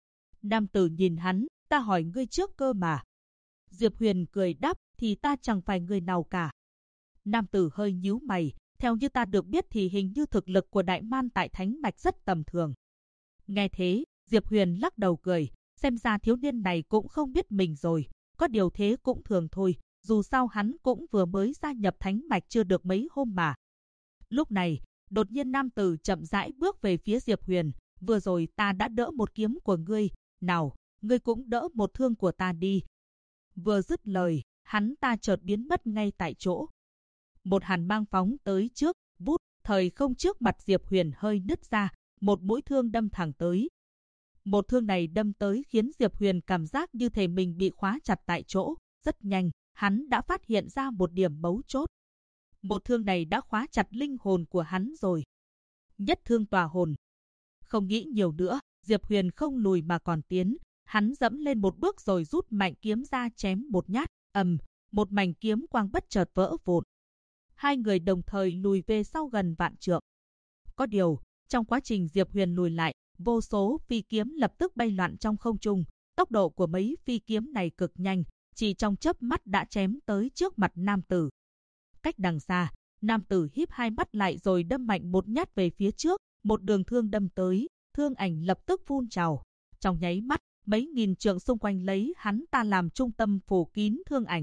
Nam tử nhìn hắn, ta hỏi ngươi trước cơ mà. Diệp Huyền cười đáp, thì ta chẳng phải người nào cả. Nam tử hơi nhíu mày, theo như ta được biết thì hình như thực lực của Đại Man tại Thánh Mạch rất tầm thường. Nghe thế, Diệp Huyền lắc đầu cười, xem ra thiếu niên này cũng không biết mình rồi, có điều thế cũng thường thôi, dù sao hắn cũng vừa mới gia nhập Thánh Mạch chưa được mấy hôm mà. Lúc này, đột nhiên nam tử chậm rãi bước về phía Diệp Huyền, vừa rồi ta đã đỡ một kiếm của ngươi, nào, ngươi cũng đỡ một thương của ta đi. Vừa dứt lời, hắn ta chợt biến mất ngay tại chỗ. Một hàn mang phóng tới trước, vút, thời không trước mặt Diệp Huyền hơi nứt ra, một mũi thương đâm thẳng tới. Một thương này đâm tới khiến Diệp Huyền cảm giác như thể mình bị khóa chặt tại chỗ. Rất nhanh, hắn đã phát hiện ra một điểm mấu chốt. Một thương này đã khóa chặt linh hồn của hắn rồi. Nhất thương tòa hồn. Không nghĩ nhiều nữa, Diệp Huyền không lùi mà còn tiến. Hắn dẫm lên một bước rồi rút mạnh kiếm ra chém một nhát. Một mảnh kiếm quang bất chợt vỡ vụn. Hai người đồng thời lùi về sau gần vạn trượng. Có điều, trong quá trình Diệp Huyền lùi lại, vô số phi kiếm lập tức bay loạn trong không trung. Tốc độ của mấy phi kiếm này cực nhanh, chỉ trong chớp mắt đã chém tới trước mặt nam tử. Cách đằng xa, nam tử híp hai mắt lại rồi đâm mạnh một nhát về phía trước, một đường thương đâm tới, thương ảnh lập tức phun trào. Trong nháy mắt, mấy nghìn trượng xung quanh lấy hắn ta làm trung tâm phủ kín thương ảnh.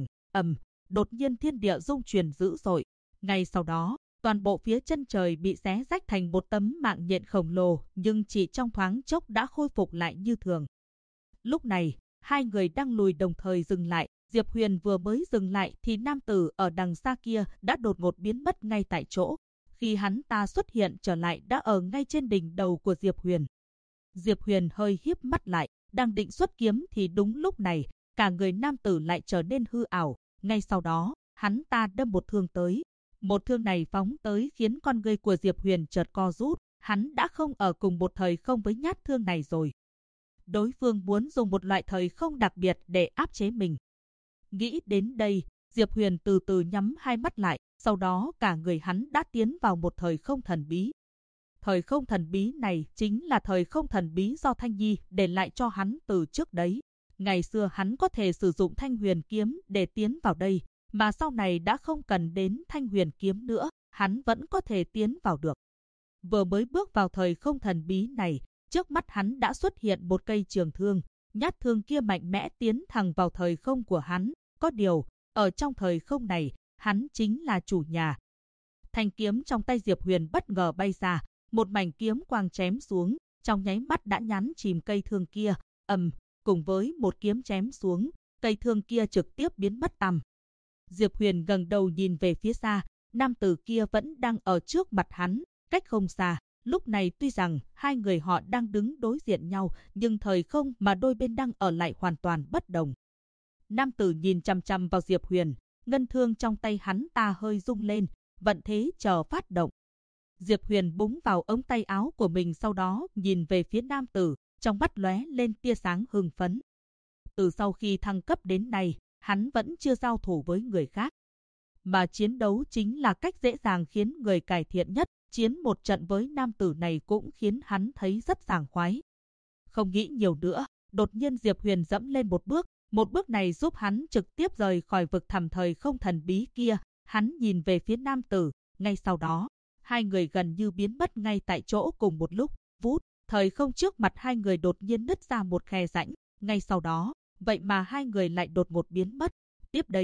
Đột nhiên thiên địa rung chuyển dữ dội. Ngay sau đó, toàn bộ phía chân trời bị xé rách thành một tấm mạng nhện khổng lồ, nhưng chỉ trong thoáng chốc đã khôi phục lại như thường. Lúc này, hai người đang lùi đồng thời dừng lại. Diệp Huyền vừa mới dừng lại thì nam tử ở đằng xa kia đã đột ngột biến mất ngay tại chỗ. Khi hắn ta xuất hiện trở lại đã ở ngay trên đỉnh đầu của Diệp Huyền. Diệp Huyền hơi híp mắt lại, đang định xuất kiếm thì đúng lúc này, cả người nam tử lại trở nên hư ảo. Ngay sau đó, hắn ta đâm một thương tới. Một thương này phóng tới khiến con ngươi của Diệp Huyền chợt co rút. Hắn đã không ở cùng một thời không với nhát thương này rồi. Đối phương muốn dùng một loại thời không đặc biệt để áp chế mình. Nghĩ đến đây, Diệp Huyền từ từ nhắm hai mắt lại, sau đó cả người hắn đã tiến vào một thời không thần bí. Thời không thần bí này chính là thời không thần bí do Thanh Nhi để lại cho hắn từ trước đấy. Ngày xưa hắn có thể sử dụng Thanh Huyền kiếm để tiến vào đây, mà sau này đã không cần đến Thanh Huyền kiếm nữa, hắn vẫn có thể tiến vào được. Vừa mới bước vào thời không thần bí này, trước mắt hắn đã xuất hiện một cây trường thương, nhát thương kia mạnh mẽ tiến thẳng vào thời không của hắn. Có điều, ở trong thời không này, hắn chính là chủ nhà. Thanh kiếm trong tay Diệp Huyền bất ngờ bay ra, một mảnh kiếm quang chém xuống, trong nháy mắt đã nhắn chìm cây thương kia. Cùng với một kiếm chém xuống, cây thương kia trực tiếp biến mất tăm. Diệp Huyền ngẩng đầu nhìn về phía xa, nam tử kia vẫn đang ở trước mặt hắn, cách không xa. Lúc này tuy rằng hai người họ đang đứng đối diện nhau, nhưng thời không mà đôi bên đang ở lại hoàn toàn bất đồng. Nam tử nhìn chằm chằm vào Diệp Huyền, ngân thương trong tay hắn ta hơi rung lên, vận thế chờ phát động. Diệp Huyền búng vào ống tay áo của mình, sau đó nhìn về phía nam tử, trong mắt lóe lên tia sáng hưng phấn. Từ sau khi thăng cấp đến nay, hắn vẫn chưa giao thủ với người khác. Mà chiến đấu chính là cách dễ dàng khiến người cải thiện nhất, chiến một trận với nam tử này cũng khiến hắn thấy rất sảng khoái. Không nghĩ nhiều nữa, đột nhiên Diệp Huyền dẫm lên một bước này giúp hắn trực tiếp rời khỏi vực thẳm thời không thần bí kia. Hắn nhìn về phía nam tử, ngay sau đó, hai người gần như biến mất ngay tại chỗ cùng một lúc. Vút, thời không trước mặt hai người đột nhiên nứt ra một khe rãnh, ngay sau đó, vậy mà hai người lại đột ngột biến mất. Tiếp đấy,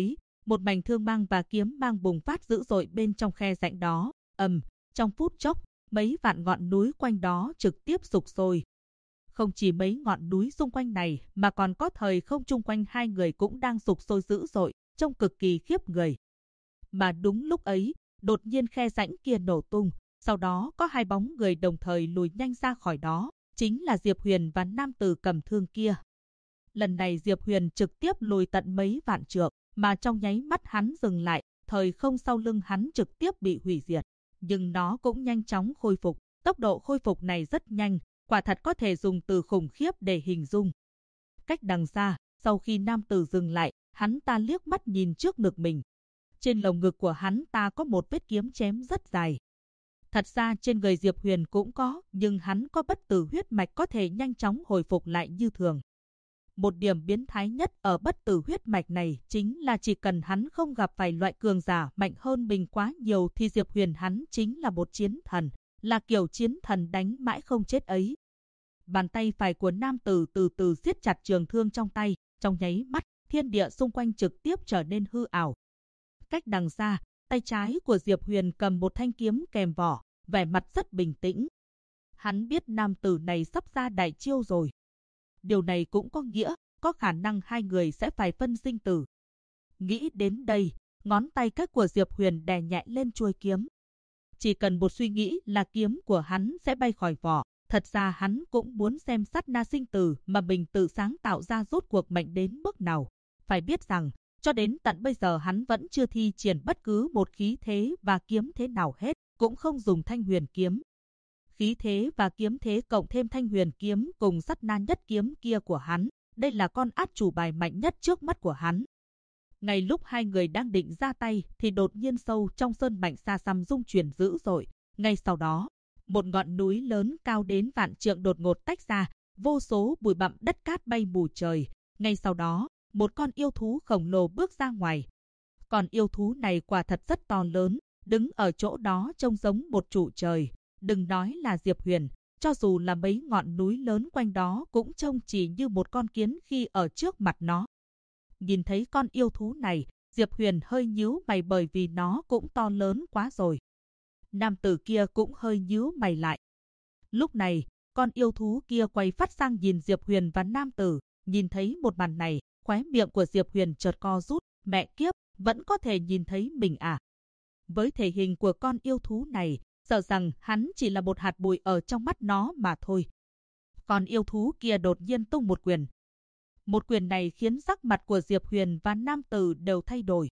một mảnh thương mang và kiếm mang bùng phát dữ dội bên trong khe rãnh đó. Trong phút chốc, mấy vạn ngọn núi quanh đó trực tiếp sục sôi. Không chỉ mấy ngọn núi xung quanh này mà còn có thời không chung quanh hai người cũng đang sục sôi dữ dội, trông cực kỳ khiếp người. Mà đúng lúc ấy, đột nhiên khe rãnh kia nổ tung, sau đó có hai bóng người đồng thời lùi nhanh ra khỏi đó, chính là Diệp Huyền và nam tử cầm thương kia. Lần này Diệp Huyền trực tiếp lùi tận mấy vạn trượng, mà trong nháy mắt hắn dừng lại, thời không sau lưng hắn trực tiếp bị hủy diệt. Nhưng nó cũng nhanh chóng khôi phục, tốc độ khôi phục này rất nhanh, quả thật có thể dùng từ khủng khiếp để hình dung. Cách đằng xa, sau khi nam tử dừng lại, hắn ta liếc mắt nhìn trước ngực mình. Trên lồng ngực của hắn ta có một vết kiếm chém rất dài. Thật ra trên người Diệp Huyền cũng có, nhưng hắn có bất tử huyết mạch có thể nhanh chóng hồi phục lại như thường. Một điểm biến thái nhất ở bất tử huyết mạch này chính là chỉ cần hắn không gặp phải loại cường giả mạnh hơn mình quá nhiều thì Diệp Huyền hắn chính là một chiến thần, là kiểu chiến thần đánh mãi không chết ấy. Bàn tay phải của nam tử từ từ siết chặt trường thương trong tay, trong nháy mắt, thiên địa xung quanh trực tiếp trở nên hư ảo. Cách đằng xa, tay trái của Diệp Huyền cầm một thanh kiếm kèm vỏ, vẻ mặt rất bình tĩnh. Hắn biết nam tử này sắp ra đại chiêu rồi. Điều này cũng có nghĩa, có khả năng hai người sẽ phải phân sinh tử. Nghĩ đến đây, ngón tay cách của Diệp Huyền đè nhẹ lên chuôi kiếm. Chỉ cần một suy nghĩ là kiếm của hắn sẽ bay khỏi vỏ. Thật ra hắn cũng muốn xem sát na sinh tử mà mình tự sáng tạo ra rốt cuộc mạnh đến mức nào. Phải biết rằng, cho đến tận bây giờ hắn vẫn chưa thi triển bất cứ một khí thế và kiếm thế nào hết, cũng không dùng thanh huyền kiếm. Khí thế và kiếm thế cộng thêm thanh huyền kiếm cùng sát na nhất kiếm kia của hắn, đây là con át chủ bài mạnh nhất trước mắt của hắn. Ngay lúc hai người đang định ra tay thì đột nhiên sâu trong sơn mạch xa xăm rung chuyển dữ dội. Ngay sau đó, một ngọn núi lớn cao đến vạn trượng đột ngột tách ra, vô số bụi bặm đất cát bay mù trời. Ngay sau đó, một con yêu thú khổng lồ bước ra ngoài. Con yêu thú này quả thật rất to lớn, đứng ở chỗ đó trông giống một trụ trời. Đừng nói là Diệp Huyền, cho dù là mấy ngọn núi lớn quanh đó cũng trông chỉ như một con kiến khi ở trước mặt nó. Nhìn thấy con yêu thú này, Diệp Huyền hơi nhíu mày bởi vì nó cũng to lớn quá rồi. Nam tử kia cũng hơi nhíu mày lại. Lúc này, con yêu thú kia quay phát sang nhìn Diệp Huyền và nam tử, nhìn thấy một màn này, khóe miệng của Diệp Huyền chợt co rút, mẹ kiếp, vẫn có thể nhìn thấy mình à? Với thể hình của con yêu thú này, sợ rằng hắn chỉ là một hạt bụi ở trong mắt nó mà thôi. Con yêu thú kia đột nhiên tung một quyền. Một quyền này khiến sắc mặt của Diệp Huyền và nam tử đều thay đổi.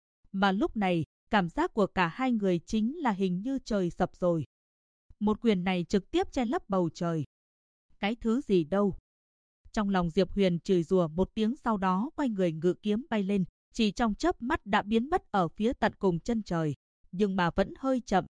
Mà lúc này, cảm giác của cả hai người chính là hình như trời sập rồi. Một quyền này trực tiếp che lấp bầu trời. Cái thứ gì đâu? Trong lòng Diệp Huyền chửi rủa một tiếng, sau đó quay người ngự kiếm bay lên, chỉ trong chớp mắt đã biến mất ở phía tận cùng chân trời. Nhưng mà vẫn hơi chậm,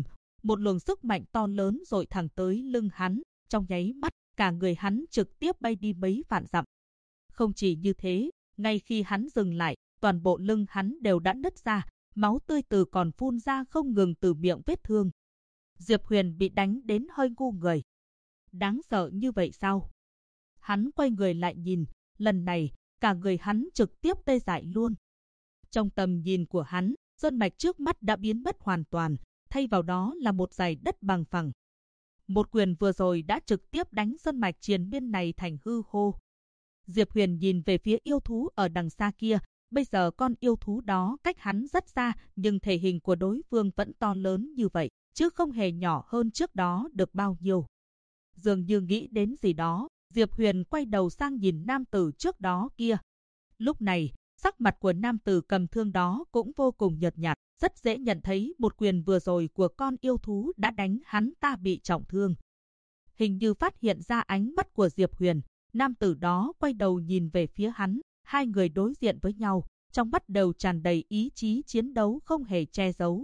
một luồng sức mạnh to lớn dội thẳng tới lưng hắn, trong nháy mắt, cả người hắn trực tiếp bay đi mấy vạn dặm. Không chỉ như thế, ngay khi hắn dừng lại, toàn bộ lưng hắn đều đã nứt ra, máu tươi từ còn phun ra không ngừng từ miệng vết thương. Diệp Huyền bị đánh đến hơi ngu người. Đáng sợ như vậy sao? Hắn quay người lại nhìn, lần này, cả người hắn trực tiếp tê dại luôn. Trong tầm nhìn của hắn, sơn mạch trước mắt đã biến mất hoàn toàn, thay vào đó là một dải đất bằng phẳng. Một quyền vừa rồi đã trực tiếp đánh sơn mạch triền miên này thành hư hô. Diệp Huyền nhìn về phía yêu thú ở đằng xa kia, bây giờ con yêu thú đó cách hắn rất xa, nhưng thể hình của đối phương vẫn to lớn như vậy, chứ không hề nhỏ hơn trước đó được bao nhiêu. Dường như nghĩ đến gì đó, Diệp Huyền quay đầu sang nhìn nam tử trước đó kia. Lúc này, sắc mặt của nam tử cầm thương đó cũng vô cùng nhợt nhạt, rất dễ nhận thấy một quyền vừa rồi của con yêu thú đã đánh hắn ta bị trọng thương. Hình như phát hiện ra ánh mắt của Diệp Huyền, nam tử đó quay đầu nhìn về phía hắn, hai người đối diện với nhau, trong mắt đều tràn đầy ý chí chiến đấu không hề che giấu.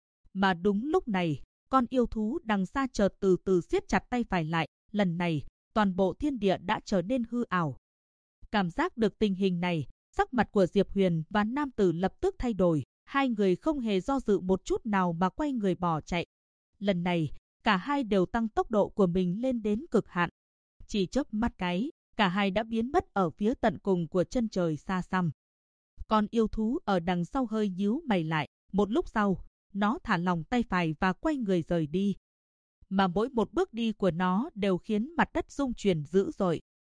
Mà đúng lúc này, con yêu thú đằng xa chợt từ từ siết chặt tay phải lại, lần này, toàn bộ thiên địa đã trở nên hư ảo. Cảm giác được tình hình này, sắc mặt của Diệp Huyền và nam tử lập tức thay đổi, hai người không hề do dự một chút nào mà quay người bỏ chạy. Lần này, cả hai đều tăng tốc độ của mình lên đến cực hạn. Chỉ chớp mắt cái, cả hai đã biến mất ở phía tận cùng của chân trời xa xăm. Con yêu thú ở đằng sau hơi nhíu mày lại, một lúc sau, nó thả lỏng tay phải và quay người rời đi. Mà mỗi một bước đi của nó đều khiến mặt đất rung chuyển dữ dội.